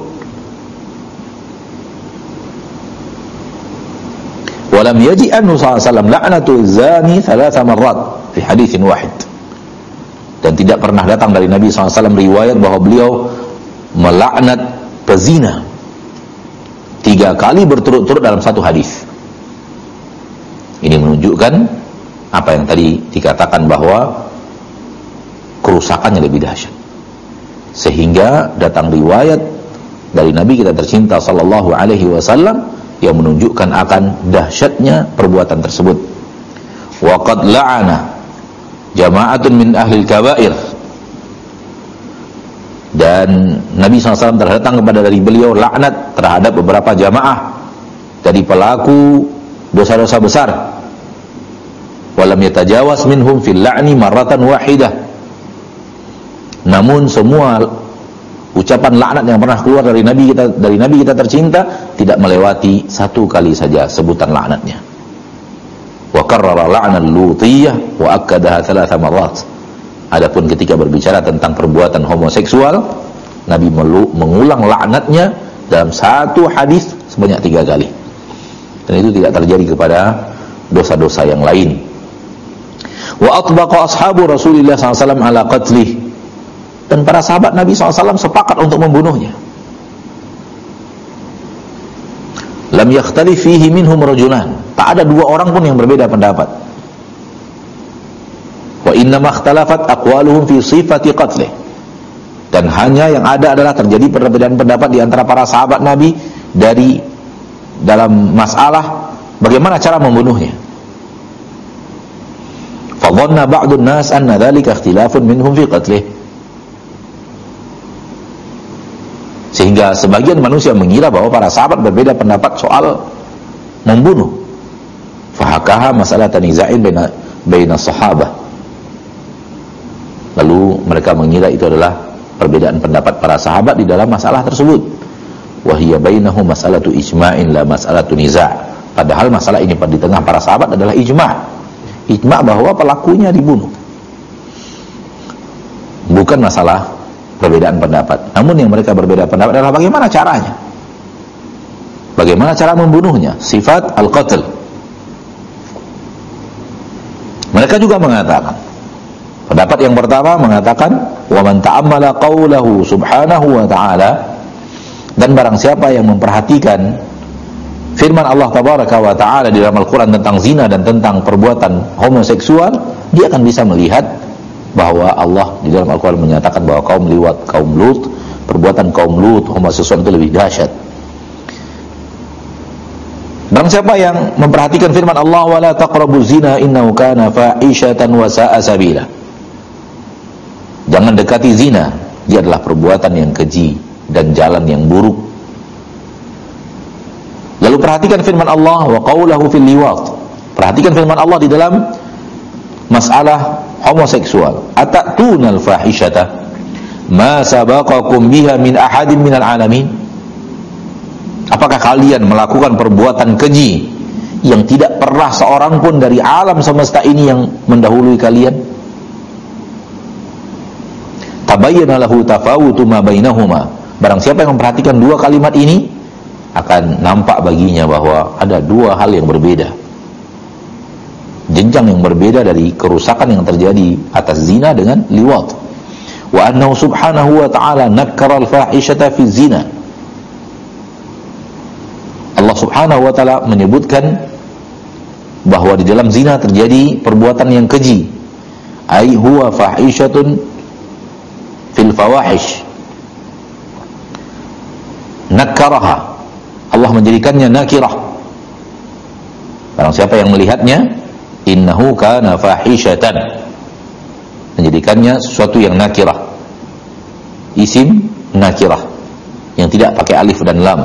Walam yaji anhu sallallahu alaihi wasallam la'natu zani 3 marrat fi haditsin wahid. Dan tidak pernah datang dari Nabi SAW riwayat bahwa beliau melaknat pezina 3 kali berturut-turut dalam satu hadis. Ini menunjukkan apa yang tadi dikatakan bahwa kerusakannya lebih dahsyat, sehingga datang riwayat dari Nabi kita tercinta sallallahu alaihi wasallam yang menunjukkan akan dahsyatnya perbuatan tersebut. Wa qad la'ana jama'atun min ahli al-kaba'ir, dan Nabi SAW terdatang kepada dari beliau laknat terhadap beberapa jamaah dari pelaku dosa-dosa besar. Walam yatajawaz minhum fil la'ni marratan wahidah, namun semua ucapan laknat yang pernah keluar dari Nabi kita tercinta tidak melewati 1 kali saja sebutan laknatnya. Wa karrara la'na al-lutiyah wa akkadaha 3 marrat. Adapun ketika berbicara tentang perbuatan homoseksual, Nabi mengulang laknatnya dalam satu hadis sebanyak 3 kali. Dan itu tidak terjadi kepada dosa-dosa yang lain. Wa atbaqa ashabu Rasulillah SAW ala qatlih, dan para sahabat Nabi SAW sepakat untuk membunuhnya. Lam yakhtalif fihi minhum rajulan, tak ada 2 orang pun yang berbeda pendapat. Wa inna makhtalafat aqwaluhum fi sifati qatlih, dan hanya yang ada adalah terjadi perbedaan pendapat di antara para sahabat Nabi dari dalam masalah bagaimana cara membunuhnya. Fa dhanna ba'dun nas anna dhalika ikhtilafun minhum fi qatlih, sehingga sebagian manusia mengira bahwa para sahabat berbeda pendapat soal membunuh. Fahakaha masalah taniza'in baina sahabah, lalu mereka mengira itu adalah perbedaan pendapat para sahabat di dalam masalah tersebut. Wa hiya bainahum mas'alatu ijma'in la mas'alatu niza', padahal masalah ini di tengah para sahabat adalah ijma' bahwa pelakunya dibunuh, bukan masalah perbedaan pendapat. Namun yang mereka berbeda pendapat adalah bagaimana caranya, bagaimana cara membunuhnya, sifat al-qatl. Mereka juga mengatakan, pendapat yang pertama mengatakan, wa man ta'ammala qawlahu subhanahu wa ta'ala, dan barang siapa yang memperhatikan firman Allah tabaraka wa ta'ala di dalam Al-Quran tentang zina dan tentang perbuatan homoseksual, dia akan bisa melihat bahwa Allah di dalam Al-Quran menyatakan bahwa kaum liwat, kaum Lut, perbuatan kaum Lut, homoseksual itu lebih dahsyat. Barang siapa yang memperhatikan firman Allah, wala taqrabu zina innahu kana fa'ishatan wa sa'a sabila, jangan dekati zina, dia adalah perbuatan yang keji dan jalan yang buruk. Lalu perhatikan firman Allah, wa qawlahu fil liwat, perhatikan firman Allah di dalam masalah homoseksual. Atatuna al-fahishata ma sabaqakum biha min ahadin minal alamin. Apakah kalian melakukan perbuatan keji yang tidak pernah seorang pun dari alam semesta ini yang mendahului kalian? Tabayyana lahu tafawutu ma bainahuma. Barang siapa yang memperhatikan dua kalimat ini, akan nampak baginya bahwa ada dua hal yang berbeda, jenjang yang berbeda dari kerusakan yang terjadi atas zina dengan liwat. Wa annahu subhanahu wa ta'ala nakkara al-fahishata fi zina. Allah subhanahu wa ta'ala menyebutkan bahwa di dalam zina terjadi perbuatan yang keji. Ai huwa fahishatun fil fawahish. Nakkaraha, Allah menjadikannya nakirah. Barang siapa yang melihatnya, innahu kana fahishatan, menjadikannya sesuatu yang nakirah, isim nakirah yang tidak pakai alif dan lam,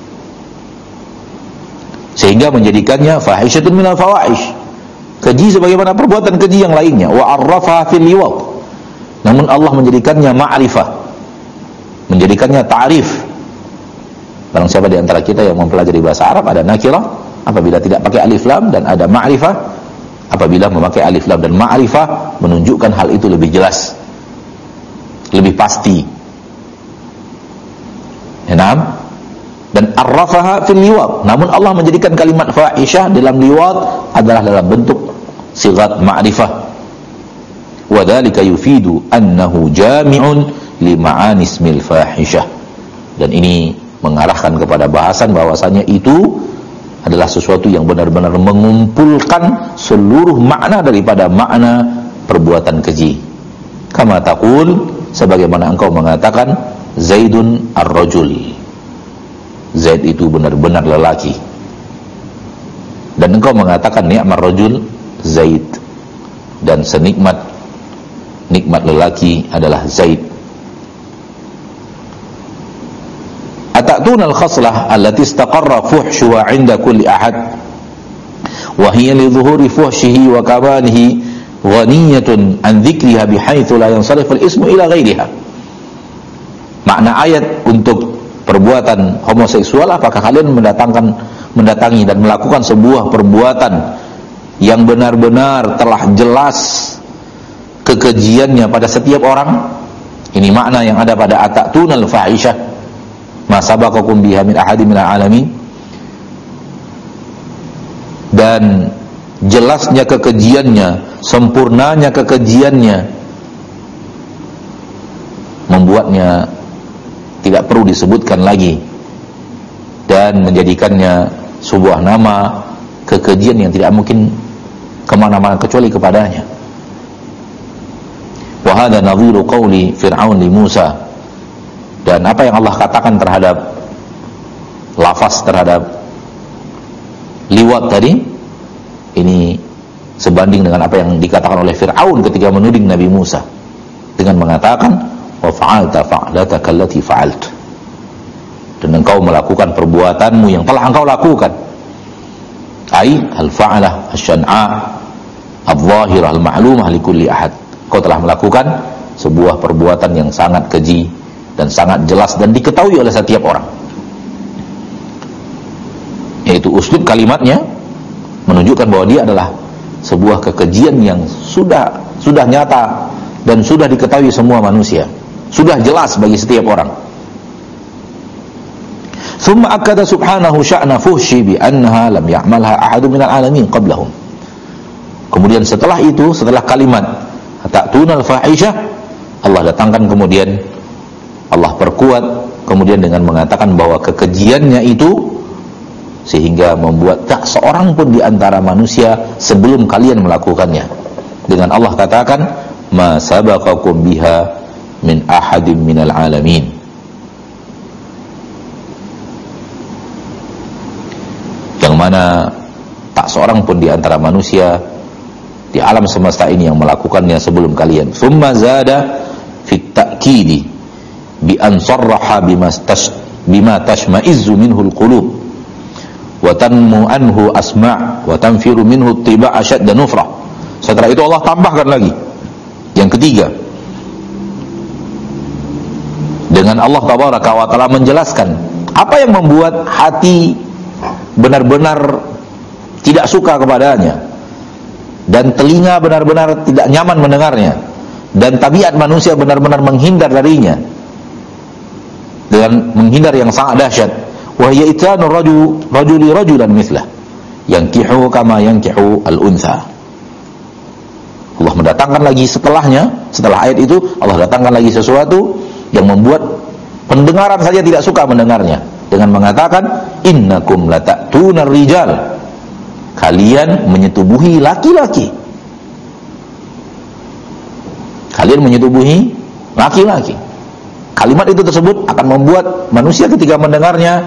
sehingga menjadikannya fahishatun minal fawahish, keji sebagaimana perbuatan keji yang lainnya. Wa arrafaha fil liwat, namun Allah menjadikannya ma'rifah, menjadikannya ta'rif. Barang siapa di antara kita yang mempelajari bahasa Arab, ada nakirah apabila tidak pakai alif lam, dan ada ma'rifah apabila memakai alif lam dan ma'rifah, menunjukkan hal itu lebih jelas, lebih pasti. Enam. Dan arrafaha fil liwat, namun Allah menjadikan kalimat fahisyah dalam liwat adalah dalam bentuk sigat ma'rifah. Wa dzalika yufidu annahu jami'un li ma'ani ismil fahisyah. Dan ini mengarahkan kepada bahasan bahwasanya itu adalah sesuatu yang benar-benar mengumpulkan seluruh makna daripada makna perbuatan keji. Kama taqul, sebagaimana engkau mengatakan Zaidun ar-rajul, Zaid itu benar-benar lelaki, dan engkau mengatakan ni'mar rajul Zaid, dan nikmat lelaki adalah Zaid. Atatuna al-khaslah allati istaqarra fuhshuha 'inda kulli ahad wa hiya li dhuhuri fuhshihi wa kamalihi ghaniyatun an dhikriha bihaitsu la yansarif al-ismu ila ghairiha. Makna ayat untuk perbuatan homoseksual, apakah kalian mendatangi dan melakukan sebuah perbuatan yang benar-benar telah jelas kekejiannya pada setiap orang? Ini makna yang ada pada atatuna al-fahisyah ma sabaqakum biha min ahadin minal alamin. Dan jelasnya kekejiannya, sempurnanya kekejiannya, membuatnya tidak perlu disebutkan lagi dan menjadikannya sebuah nama kekejian yang tidak mungkin kemana-mana kecuali kepadanya. Wa hadha nadhiru qawli Fir'aun li Musa. Dan apa yang Allah katakan terhadap lafaz terhadap liwat tadi, ini sebanding dengan apa yang dikatakan oleh Fir'aun ketika menuding Nabi Musa dengan mengatakan wa fa'alta fa'lataka allati fa'alt, dan engkau melakukan perbuatanmu yang telah engkau lakukan. Ai al-fa'lah asy-syan'a adh-dhahirah al-ma'lumah li kulli ahad, kau telah melakukan sebuah perbuatan yang sangat keji dan sangat jelas dan diketahui oleh setiap orang. Yaitu uslub kalimatnya menunjukkan bahwa dia adalah sebuah kekejian yang sudah nyata dan sudah diketahui semua manusia, sudah jelas bagi setiap orang. Thumma akkada subhanahu sya'na fuhshi bi annaha lam ya'malha ahadun minal alamin qablahum. Kemudian setelah itu, setelah kalimat ta'tunal fahisyah, Allah datangkan kemudian, Allah perkuat kemudian dengan mengatakan bahwa kekejiannya itu sehingga membuat tak seorang pun di antara manusia sebelum kalian melakukannya. Dengan Allah katakan ma sabaqakum biha min ahadin minal alamin. Yang mana tak seorang pun di antara manusia di alam semesta ini yang melakukannya sebelum kalian. Tsumma zada fit ta'kidi bi an sarraha bima tashma'izzu minhu al-qulub wa tanmu anhu asma' wa tanfiru minhu at-tiba' ashadda nufrah. Setelah itu Allah tambahkan lagi yang ketiga, dengan Allah tabaraka wa taala menjelaskan apa yang membuat hati benar-benar tidak suka kepadanya, dan telinga benar-benar tidak nyaman mendengarnya, dan tabiat manusia benar-benar menghindar darinya dengan menghindar yang sangat dahsyat. Wa hiya itanu rajuli rajulan mithlah yankihu kama yankihu al-untha. Allah mendatangkan lagi setelahnya, setelah ayat itu Allah datangkan lagi sesuatu yang membuat pendengaran saja tidak suka mendengarnya, dengan mengatakan innakum lata'tunar rijal, kalian menyetubuhi laki-laki. Kalian menyetubuhi laki-laki. Kalimat itu tersebut akan membuat manusia ketika mendengarnya,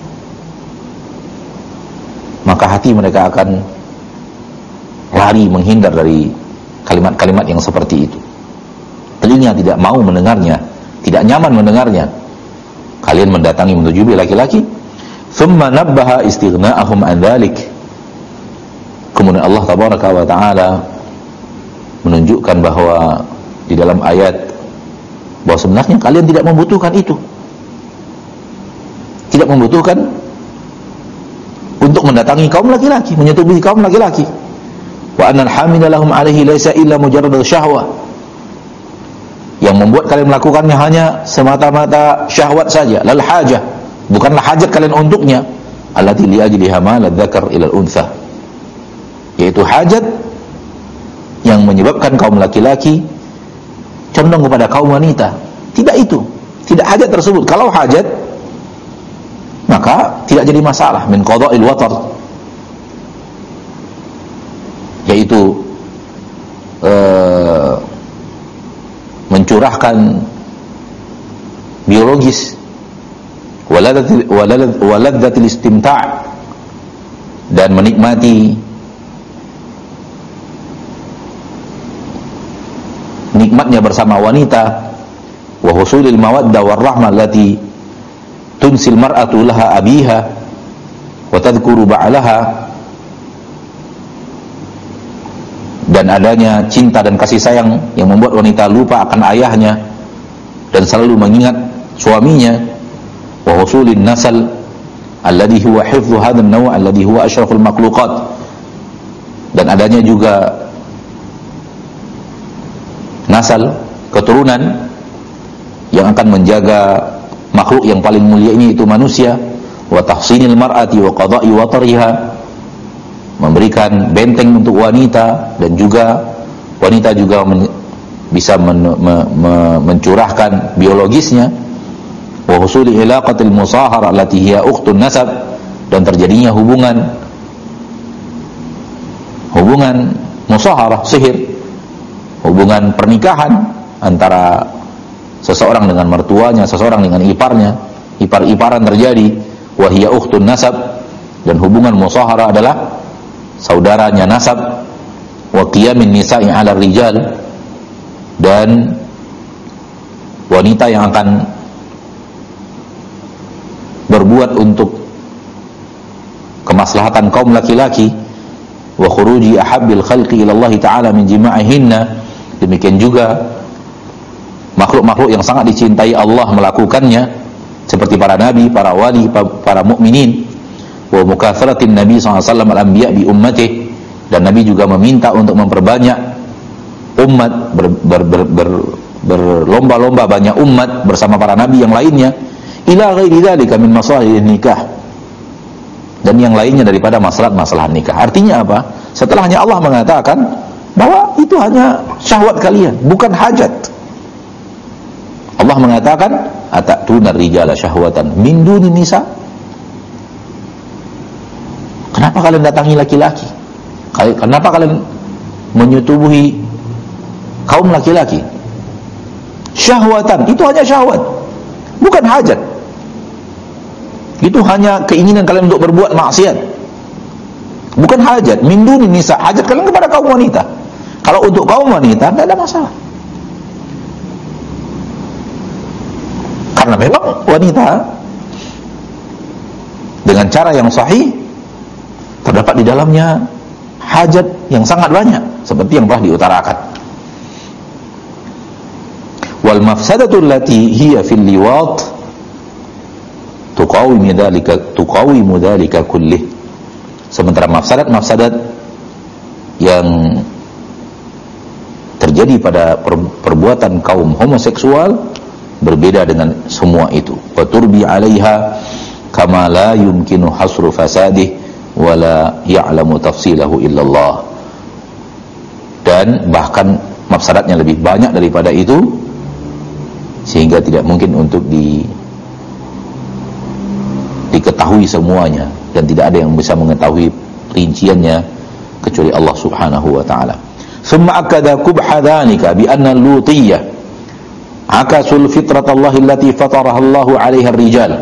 maka hati mereka akan lari menghindar dari kalimat-kalimat yang seperti itu. Telinga tidak mau mendengarnya, tidak nyaman mendengarnya. Kalian mendatangi menuju laki-laki. Thumma nabbaha istighna'ahum an dzalik. Kemudian Allah tabaraka wa taala menunjukkan bahwa di dalam ayat bahwa sebenarnya kalian tidak membutuhkan itu. Tidak membutuhkan untuk mendatangi kaum laki-laki, menyetubuhi kaum laki-laki. Wa annal hamila lahum alaihi laisa illa mujarrad syahwah. Yang membuat kalian melakukannya hanya semata-mata syahwat saja, lal hajah, bukanlah hajat kalian untuknya. Allati li ajliha ma ladzakar ila al-untha. Yaitu hajat yang menyebabkan kaum laki-laki condong kepada kaum wanita. Tidak itu, tidak hajat tersebut. Kalau hajat, maka tidak jadi masalah. Min qada'il watar, yaitu mencurahkan biologis, waladzatil istimta', dan menikmati nikmatnya bersama wanita, wa husulil mawaddah warahmah allati tunsil mar'atu laha abiha wa tadhkuru ba'laha, dan adanya cinta dan kasih sayang yang membuat wanita lupa akan ayahnya dan selalu mengingat suaminya, wa husulin nasal alladhi huwa hifdhu hadzal naw' alladhi huwa asyraful makhluqat, dan adanya juga nasal, keturunan yang akan menjaga makhluk yang paling mulia ini, itu manusia. Wa tahsinil mar'ati wa qada'i watariha, memberikan benteng untuk wanita, dan juga wanita juga bisa mencurahkan biologisnya. Wa husuli ilaqatil musahara allati hiya ukhtun nasab, dan terjadinya hubungan musahara, sihir, hubungan pernikahan antara seseorang dengan mertuanya, seseorang dengan iparnya, ipar-iparan terjadi. Wa hiya ukhtun nasab, dan hubungan musahara adalah saudaranya nasab. Wa qiyamin nisa'i 'ala rijal, dan wanita yang akan berbuat untuk kemaslahatan kaum laki-laki. Wa khuruji ahabbil khalqi ila Allah ta'ala min jima'ihinna, demikian juga makhluk-makhluk yang sangat dicintai Allah melakukannya, seperti para nabi, para wali, para mukminin. Wa mukatsaratin nabi sallallahu alaihi wasallam al-anbiya bi ummatihi, dan nabi juga meminta untuk memperbanyak umat, berlomba-lomba banyak umat bersama para nabi yang lainnya. Ila ghairi dzalika min masalih nikah, dan yang lainnya daripada masalah-masalah nikah. Artinya apa? Setelahnya Allah mengatakan bahwa itu hanya syahwat kalian, bukan hajat. Allah mengatakan atatunar rijala syahwatan min dunin nisa. Kenapa kalian datangi laki-laki? Kenapa kalian menyetubuhi kaum laki-laki? Syahwatan, itu hanya syahwat, bukan hajat. Itu hanya keinginan kalian untuk berbuat maksiat, bukan hajat. Min dunin nisa, hajat kalian kepada kaum wanita. Kalau untuk kaum wanita tidak ada masalah, karena memang wanita dengan cara yang sahih terdapat di dalamnya hajat yang sangat banyak. seperti yang telah diutarakan. Wal mafsadatu allati hiya fil liwat tuqawimu dzalika kullih. Sementara mafsadat yang terjadi pada perbuatan kaum homoseksual berbeda dengan semua itu. Wa turbi 'alaiha kama la yumkinu hasru fasadih wa la ya'lamu tafsilahu illallah. Dan bahkan mafsadatnya lebih banyak daripada itu, sehingga tidak mungkin untuk diketahui semuanya, dan tidak ada yang bisa mengetahui rinciannya kecuali Allah Subhanahu wa ta'ala. Thumma akada qubha dhalika bi anna al-lutiyyah akasul fitratallahi allati fataraha Allahu 'alaiha ar-rijal.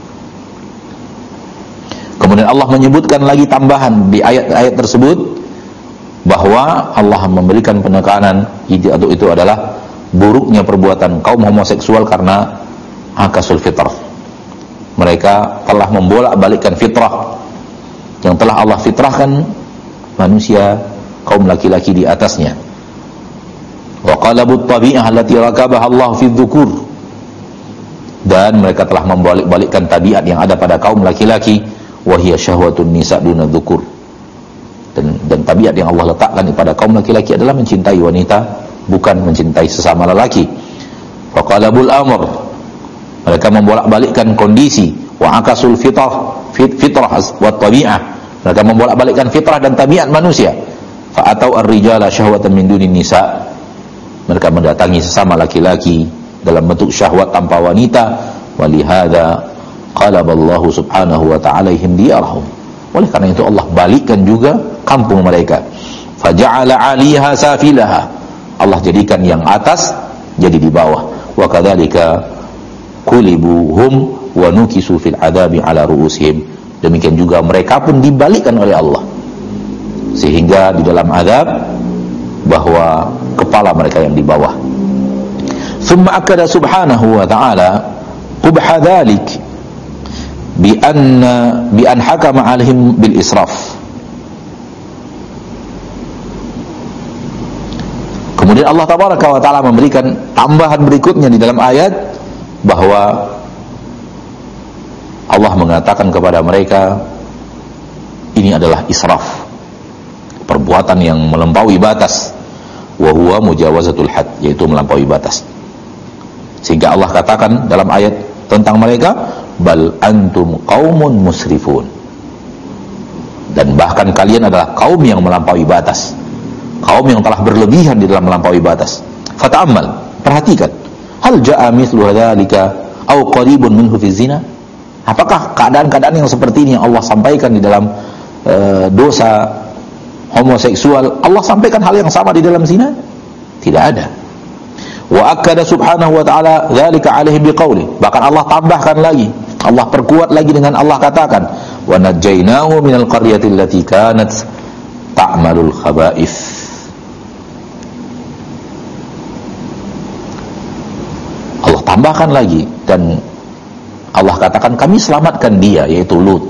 Kemudian Allah menyebutkan lagi tambahan di ayat-ayat tersebut bahwa Allah memberikan penekanan itu adalah buruknya perbuatan kaum homoseksual karena akasul fitrah. Mereka telah membolak-balikkan fitrah yang telah Allah fitrahkan manusia kaum laki-laki di atasnya. Wa qalabut tabi'ah allati rakabaha Allah fi dzukur. Dan mereka telah membalik-balikkan tabiat yang ada pada kaum laki-laki, wa hiya syahwatun nisa' duna dzukur. Dan tabiat yang Allah letakkan pada kaum laki-laki adalah mencintai wanita, bukan mencintai sesama lelaki. Wa qalabul amr, mereka membolak-balikkan kondisi, wa akasul fitrah wa tabi'ah, mereka membolak-balikkan fitrah dan tabiat manusia. Fa atau ar-rijala syahwatan min dunin nisa, mereka mendatangi sesama laki-laki dalam bentuk syahwat tanpa wanita. Walihada qalaballahu subhanahu wa ta'ala ihim diyarahum, oleh karena itu Allah balikkan juga kampung mereka. Faja'ala 'aliha safilaha, Allah jadikan yang atas jadi di bawah. Wa kadzalika qulibuhum wa nukisu fil adabi ala ru'usihim, demikian juga mereka pun dibalikkan oleh Allah sehingga di dalam azab bahwa kepala mereka yang di bawah. Thumma akada subhanahu wa ta'ala qubha dhalik bi an hakama 'alaihim bil israf. Kemudian Allah tabaraka wa ta'ala memberikan tambahan berikutnya di dalam ayat bahwa Allah mengatakan kepada mereka ini adalah israf, perbuatan yang melampaui batas, wa huwa mujawazatul had, yaitu melampaui batas. Sehingga Allah katakan dalam ayat tentang mereka, bal antum qaumun musrifun, dan bahkan kalian adalah kaum yang melampaui batas, kaum yang telah berlebihan di dalam melampaui batas. Fata'ammal, perhatikan, hal ja'a mithlu dzalika aw qaribun minhu fi zina. Apakah keadaan-keadaan yang seperti ini yang Allah sampaikan di dalam dosa homoseksual, Allah sampaikan hal yang sama di dalam zina? Tidak ada. Wa akkada subhanahu wa ta'ala dzalika 'alaihi biqauli, bahkan Allah tambahkan lagi, Allah perkuat lagi dengan Allah katakan, wa najjaynahu minal qaryati allati kanat ta'malul khaba'ith. Allah tambahkan lagi, dan Allah katakan kami selamatkan dia, yaitu Lut,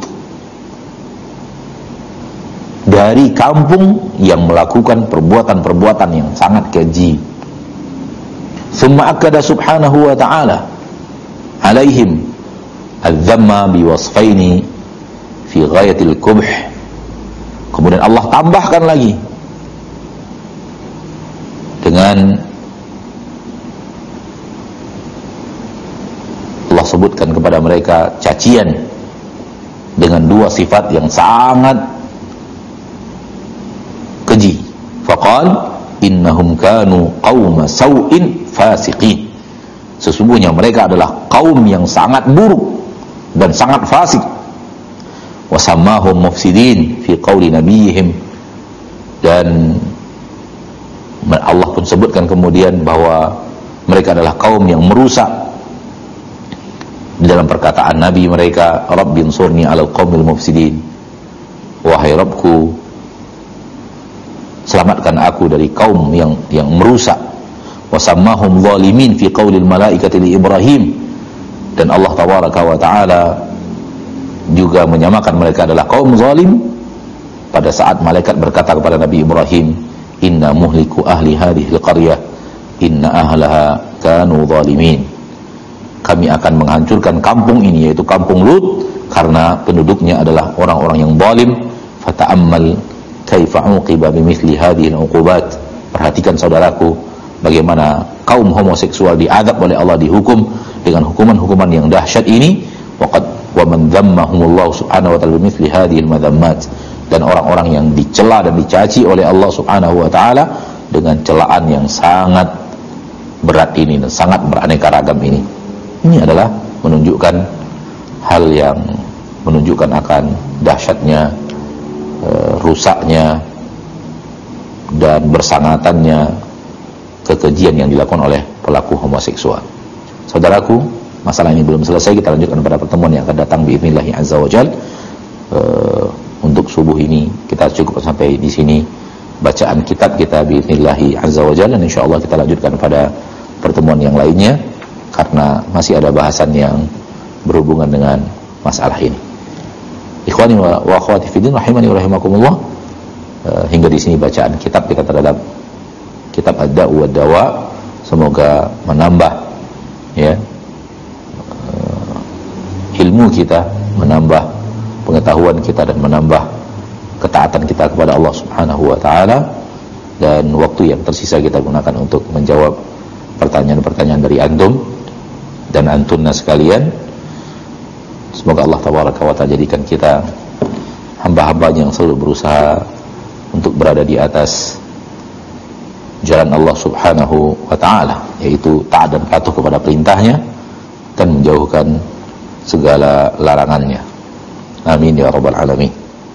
dari kampung yang melakukan perbuatan-perbuatan yang sangat keji. Thumma akkada subhanahu wa ta'ala 'alaihim adz-dzamma biwasfaini fi ghayatil qubh. Kemudian Allah tambahkan lagi dengan Allah sebutkan kepada mereka cacian dengan dua sifat yang sangat keji. Faqal innahum kanu qauma sau'in fasiqin, sesungguhnya mereka adalah kaum yang sangat buruk dan sangat fasik. Wasammahum mufsidin fi qauli nabiyihim, dan Allah pun sebutkan kemudian bahwa mereka adalah kaum yang merusak di dalam perkataan Nabi mereka, Rabbin surni alal qaumil mufsidin, wahai Rabbku, selamatkan aku dari kaum yang merusak. Wasammahum zalimin fi qaulil malaikati li Ibrahim, dan Allah tabaraka wa ta'ala juga menyamakan mereka adalah kaum zalim pada saat malaikat berkata kepada Nabi Ibrahim, inna muhliku ahli hadhihi al-qaryah inna ahlaha kanu zalimin. Kami akan menghancurkan kampung ini, yaitu kampung Lut, karena penduduknya adalah orang-orang yang zalim. Fata'ammal kaifa uqiba bimithli hadhihi al-uqubat. Perhatikan saudaraku, bagaimana kaum homoseksual diazab oleh Allah, dihukum dengan hukuman-hukuman yang dahsyat ini. Wa man dhammahumullahu subhanahu wa ta'ala bimithli hadhihi al-madhammat. Dan orang-orang yang dicela dan dicaci oleh Allah subhanahu wa ta'ala dengan celaan yang sangat berat ini dan sangat beraneka ragam ini. Ini adalah menunjukkan hal yang menunjukkan akan dahsyatnya, rusaknya dan bersangatannya kekejian yang dilakukan oleh pelaku homoseksual. Saudaraku, masalah ini belum selesai, kita lanjutkan pada pertemuan yang akan datang biidznillah azza wajal. Untuk subuh ini kita cukup sampai di sini bacaan kitab kita biidznillah azza wajal, dan insyaallah kita lanjutkan pada pertemuan yang lainnya karena masih ada bahasan yang berhubungan dengan masalah ini. Ikhwani wa akhwati fiddin rahimani wa rahimakumullah, hingga di sini bacaan kitab kita terhadap kitab Ad-Da'u wad-Dawa, semoga menambah ya ilmu kita, menambah pengetahuan kita, dan menambah ketaatan kita kepada Allah subhanahu wa ta'ala. Dan waktu yang tersisa kita gunakan untuk menjawab pertanyaan-pertanyaan dari antum dan antunna sekalian. Semoga Allah tabaraka wa ta'ala jadikan kita hamba-hambanya yang selalu berusaha untuk berada di atas jalan Allah subhanahu wa ta'ala, yaitu taat dan patuh kepada perintahnya dan menjauhkan segala larangannya. Amin ya rabbal alamin.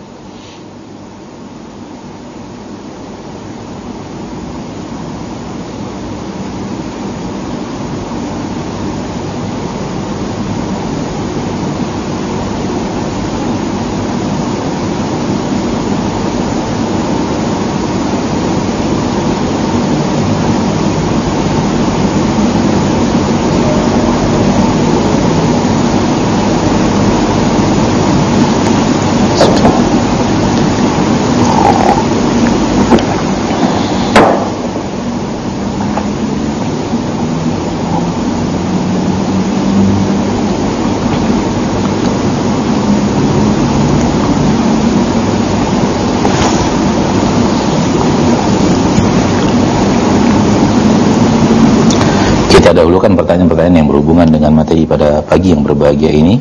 Kita dahulukan pertanyaan-pertanyaan yang berhubungan dengan materi pada pagi yang berbahagia ini,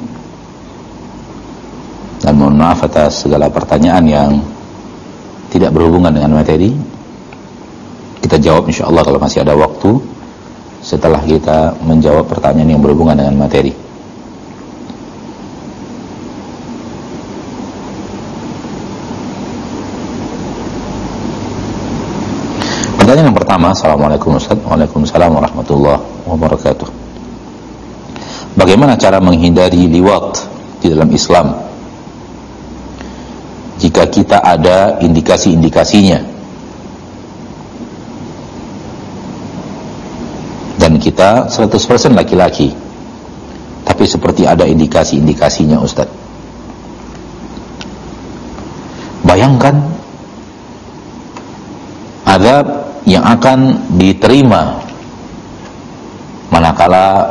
dan mohon maaf atas segala pertanyaan yang tidak berhubungan dengan materi. Kita jawab insyaallah kalau masih ada waktu setelah kita menjawab pertanyaan yang berhubungan dengan materi. Pertanyaan yang pertama, Assalamualaikum Ustaz. Waalaikumsalam warahmatullahi wabarakatuh. Bagaimana cara menghindari liwat di dalam Islam jika kita ada indikasi-indikasinya dan kita 100% laki-laki, tapi seperti ada indikasi-indikasinya Ustaz? Bayangkan azab yang akan diterima manakala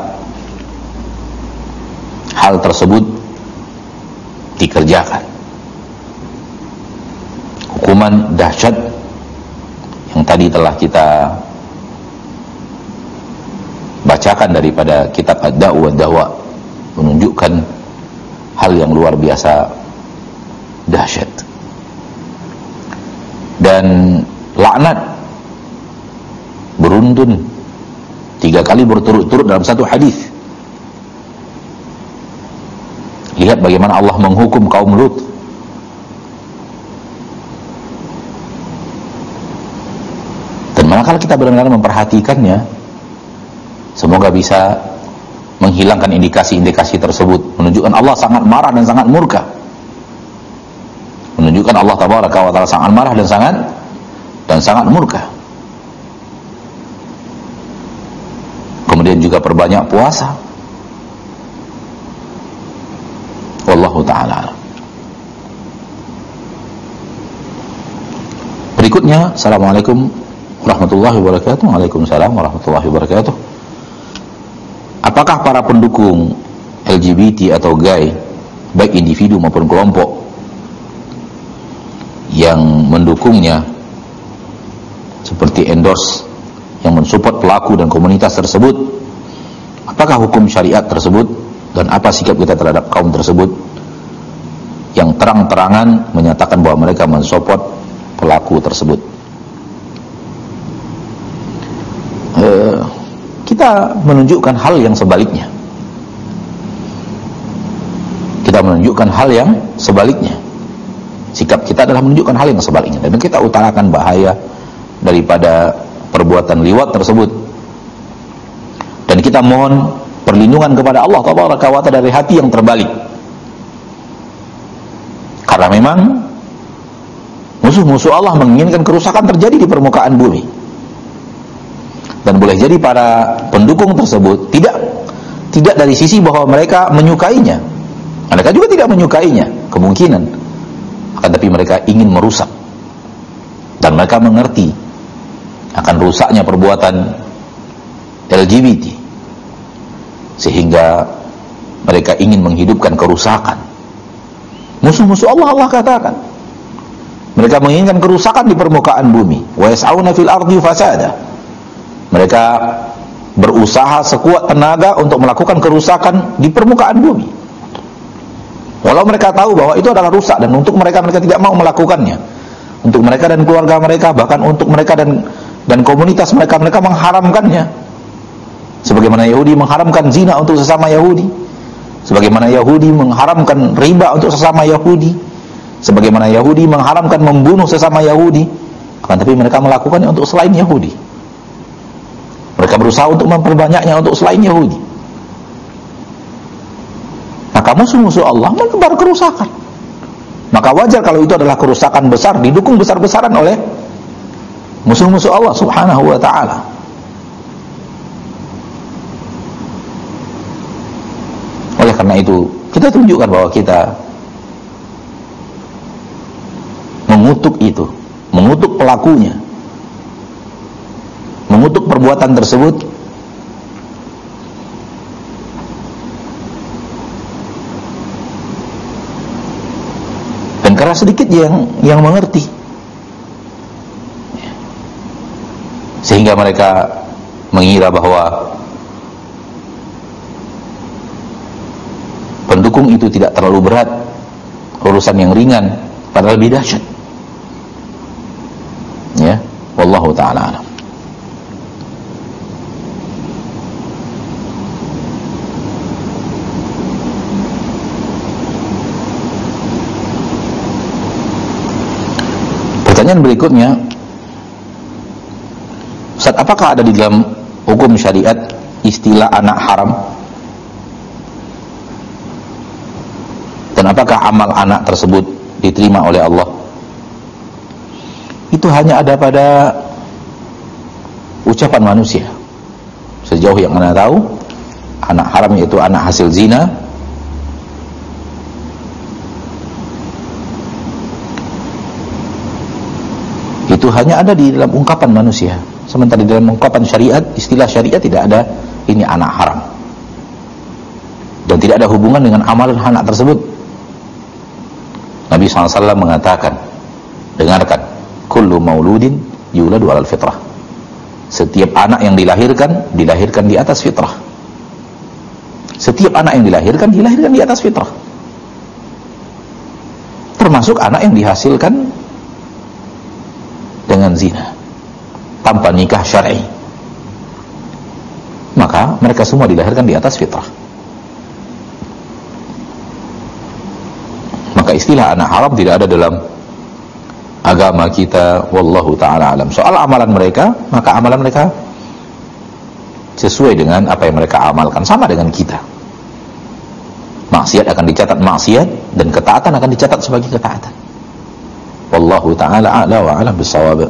hal tersebut dikerjakan. Hukuman dahsyat yang tadi telah kita bacakan daripada kitab Ad-Da'u wad-Dawa menunjukkan hal yang luar biasa dahsyat. Dan laknat beruntun 3 kali berturut-turut dalam satu hadis. Lihat bagaimana Allah menghukum kaum Lut. Dan manakala kita benar-benar memperhatikannya, semoga bisa menghilangkan indikasi-indikasi tersebut, menunjukkan Allah sangat marah dan sangat murka, menunjukkan Allah tabaraka wa ta'ala sangat marah dan sangat murka. Kemudian juga perbanyak puasa. Wallahu ta'ala. Berikutnya, Assalamualaikum warahmatullahi wabarakatuh. Waalaikumsalam warahmatullahi wabarakatuh. Apakah para pendukung LGBT atau gay, baik individu maupun kelompok yang mendukungnya, seperti endorse yang mensupport pelaku dan komunitas tersebut, apakah hukum syariat tersebut dan apa sikap kita terhadap kaum tersebut yang terang-terangan menyatakan bahwa mereka mensupport pelaku tersebut? Kita menunjukkan hal yang sebaliknya. Kita menunjukkan hal yang sebaliknya. Sikap kita adalah menunjukkan hal yang sebaliknya, dan kita utarakan bahaya daripada perbuatan liwat tersebut, dan kita mohon perlindungan kepada Allah Tabaraka wa Ta'ala dari hati yang terbalik. Karena memang musuh-musuh Allah menginginkan kerusakan terjadi di permukaan bumi, dan boleh jadi para pendukung tersebut tidak dari sisi bahwa mereka menyukainya, mereka juga tidak menyukainya kemungkinan, akan tapi mereka ingin merusak, dan mereka mengerti akan rusaknya perbuatan LGBT, sehingga mereka ingin menghidupkan kerusakan. Musuh-musuh Allah katakan mereka menginginkan kerusakan di permukaan bumi. Wa yas'auna fil ardi fasada. Mereka berusaha sekuat tenaga untuk melakukan kerusakan di permukaan bumi, walau mereka tahu bahwa itu adalah rusak, dan untuk mereka tidak mau melakukannya. Untuk mereka dan keluarga mereka, bahkan untuk mereka dan komunitas mereka mengharamkannya. Sebagaimana Yahudi mengharamkan zina untuk sesama Yahudi, sebagaimana Yahudi mengharamkan riba untuk sesama Yahudi, sebagaimana Yahudi mengharamkan membunuh sesama Yahudi, akan tapi mereka melakukannya untuk selain Yahudi. Mereka berusaha untuk memperbanyaknya untuk selain Yahudi. Maka musuh-musuh Allah menebar kerusakan. Maka wajar kalau itu adalah kerusakan besar, didukung besar-besaran oleh musuh-musuh Allah Subhanahu wa Ta'ala. Oleh karena itu, kita tunjukkan bahwa kita mengutuk itu, mengutuk pelakunya, mengutuk perbuatan tersebut, dan karena sedikit yang mengerti, sehingga mereka mengira bahwa pendukung itu tidak terlalu berat, urusan yang ringan, padahal lebih dahsyat. Ya, wallahu ta'ala alam. Pertanyaan berikutnya, Ustaz, apakah ada di dalam hukum syariat istilah anak haram? Dan apakah amal anak tersebut diterima oleh Allah? Itu hanya ada pada ucapan manusia. Sejauh yang Anda tahu, anak haram yaitu anak hasil zina, itu hanya ada di dalam ungkapan manusia. Sementara di dalam ungkapan syariat, istilah syariat tidak ada ini anak haram, dan tidak ada hubungan dengan amalan anak tersebut. Nabi SAW mengatakan, dengarkan, kullu mauludin yuladu alal fitrah. Setiap anak yang dilahirkan di atas fitrah. Setiap anak yang dilahirkan di atas fitrah. Termasuk anak yang dihasilkan dengan zina, tanpa nikah syar'i. Maka mereka semua dilahirkan di atas fitrah. Maka istilah anak haram tidak ada dalam agama kita, wallahu ta'ala alam. Soal amalan mereka, maka amalan mereka sesuai dengan apa yang mereka amalkan, sama dengan kita. Maksiat akan dicatat maksiat, dan ketaatan akan dicatat sebagai ketaatan. Wallahu ta'ala a'la wa a'lam bis-shawab.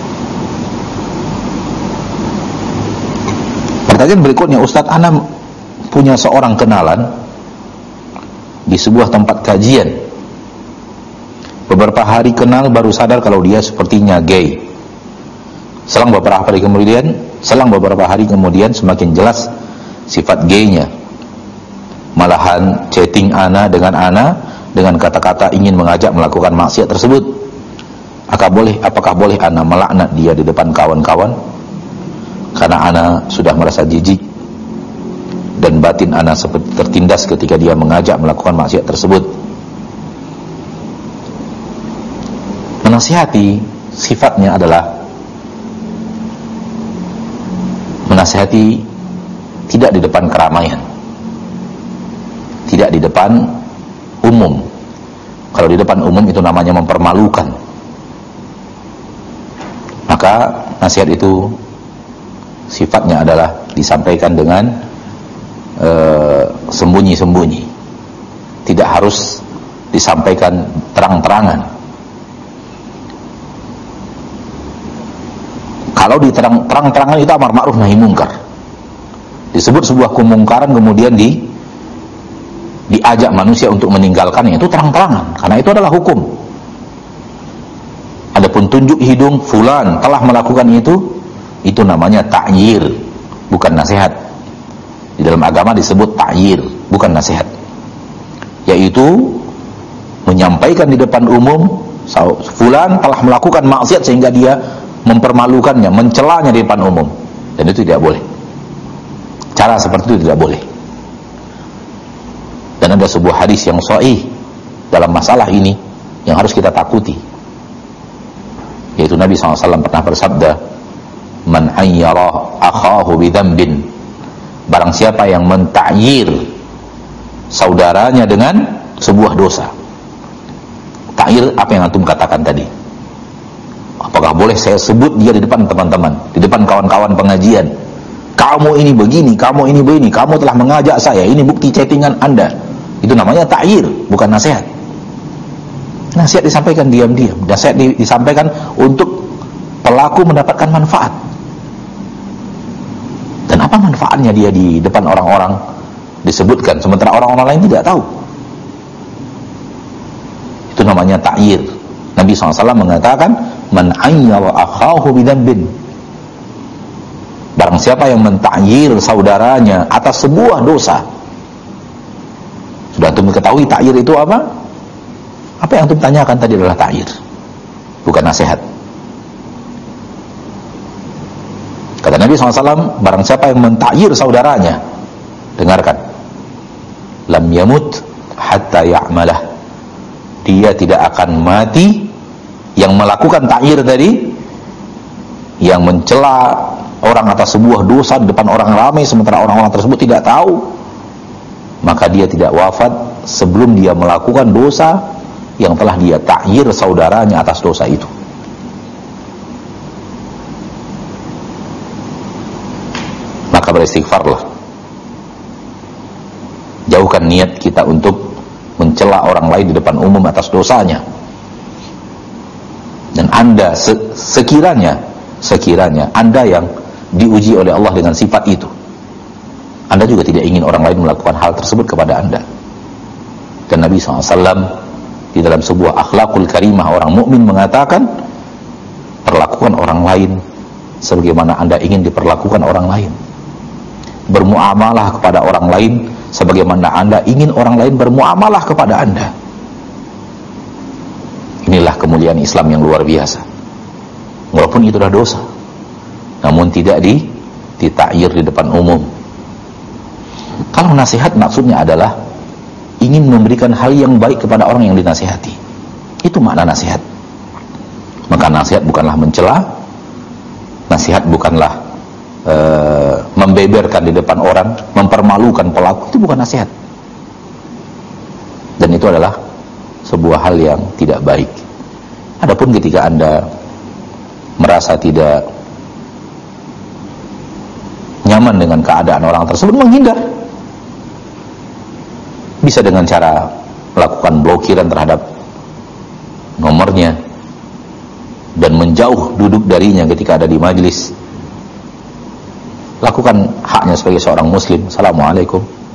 Pertanyaan berikutnya, Ustaz, ana punya seorang kenalan di sebuah tempat kajian. Beberapa hari kenal baru sadar kalau dia sepertinya gay. Selang beberapa hari kemudian semakin jelas sifat gaynya. Malahan chatting ana dengan kata-kata ingin mengajak melakukan maksiat tersebut. Apakah boleh ana melaknat dia di depan kawan-kawan? Karena ana sudah merasa jijik dan batin ana seperti tertindas ketika dia mengajak melakukan maksiat tersebut. Menasihati sifatnya adalah menasihati tidak di depan keramaian, tidak di depan umum. Kalau di depan umum itu namanya mempermalukan. Maka nasihat itu sifatnya adalah disampaikan dengan sembunyi-sembunyi, tidak harus disampaikan terang-terangan. Kalau di terang-terangan itu amar ma'ruf nahi mungkar, disebut sebuah kemungkaran kemudian diajak manusia untuk meninggalkannya, itu terang-terangan, karena itu adalah hukum. Adapun tunjuk hidung fulan telah melakukan itu namanya ta'yir, bukan nasihat. Di dalam agama disebut ta'yir, bukan nasihat, yaitu menyampaikan di depan umum fulan telah melakukan maksiat sehingga dia mempermalukannya, mencelanya di depan umum, dan itu tidak boleh. Cara seperti itu tidak boleh. Dan ada sebuah hadis yang sahih dalam masalah ini yang harus kita takuti, yaitu Nabi SAW pernah bersabda, man ayyara akhahu bidhanbin, barang siapa yang menta'yir saudaranya dengan sebuah dosa. Ta'yir apa yang antum katakan tadi. Apakah boleh saya sebut dia di depan teman-teman, di depan kawan-kawan pengajian, kamu ini begini, kamu ini begini, kamu telah mengajak saya, ini bukti chattingan Anda. Itu namanya ta'yir, bukan nasihat. Nasihat disampaikan diam-diam, nasihat disampaikan untuk pelaku mendapatkan manfaat. Dan apa manfaatnya dia di depan orang-orang disebutkan, sementara orang-orang lain tidak tahu? Itu namanya ta'yir. Nabi SAW mengatakan, man ayyara akhahu bidhanbin, barang siapa yang menta'yir saudaranya atas sebuah dosa. Sudah antum ketahui ta'yir itu apa? Apa yang antum tanyakan tadi adalah ta'yir, bukan nasihat. Kata Nabi SAW, barang siapa yang menta'yir saudaranya, dengarkan, lam yamut hatta ya'malah, dia tidak akan mati, yang melakukan ta'yir tadi, yang mencela orang atas sebuah dosa di depan orang ramai sementara orang-orang tersebut tidak tahu, maka dia tidak wafat sebelum dia melakukan dosa yang telah dia ta'yir saudaranya atas dosa itu. Maka beristighfarlah, jauhkan niat kita untuk mencela orang lain di depan umum atas dosanya. Dan Anda sekiranya Anda yang diuji oleh Allah dengan sifat itu, Anda juga tidak ingin orang lain melakukan hal tersebut kepada Anda. Dan Nabi SAW di dalam sebuah akhlakul karimah orang mukmin mengatakan, perlakukan orang lain sebagaimana Anda ingin diperlakukan orang lain. Bermuamalah kepada orang lain sebagaimana Anda ingin orang lain bermuamalah kepada Anda. Inilah kemuliaan Islam yang luar biasa. Walaupun itu adalah dosa, namun tidak ditakdir di depan umum. Kalau nasihat maksudnya adalah ingin memberikan hal yang baik kepada orang yang dinasihati, itu makna nasihat. Maka nasihat bukanlah mencela, nasihat bukanlah membeberkan di depan orang, mempermalukan pelaku, itu bukan nasihat. Dan itu adalah sebuah hal yang tidak baik. Adapun ketika Anda merasa tidak nyaman dengan keadaan orang tersebut, menghindar. Bisa dengan cara melakukan blokiran terhadap nomornya dan menjauh duduk darinya ketika ada di majelis. Lakukan haknya sebagai seorang muslim. Assalamualaikum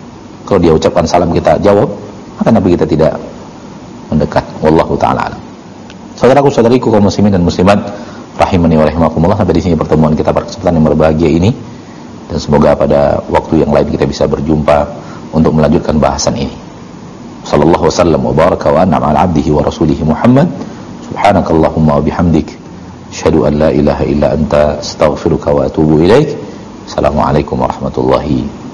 Kalau dia ucapkan salam kita jawab, maka Nabi kita tidak mendekat. Wallahu ta'ala alam. Saudaraku, saudariku kaum muslimin dan muslimat rahimani wa rahimakumullah, sampai di sini pertemuan kita pada kesempatan yang berbahagia ini, dan semoga pada waktu yang lain kita bisa berjumpa untuk melanjutkan bahasan ini. Sallallahu wasallam wa baraka wa an'ama ala abdihi wa rasulihi Muhammad. Subhanakallahumma wa bihamdik, asyhadu an la ilaha illa anta, astaghfiruka wa atubu ilaik. Assalamualaikum warahmatullahi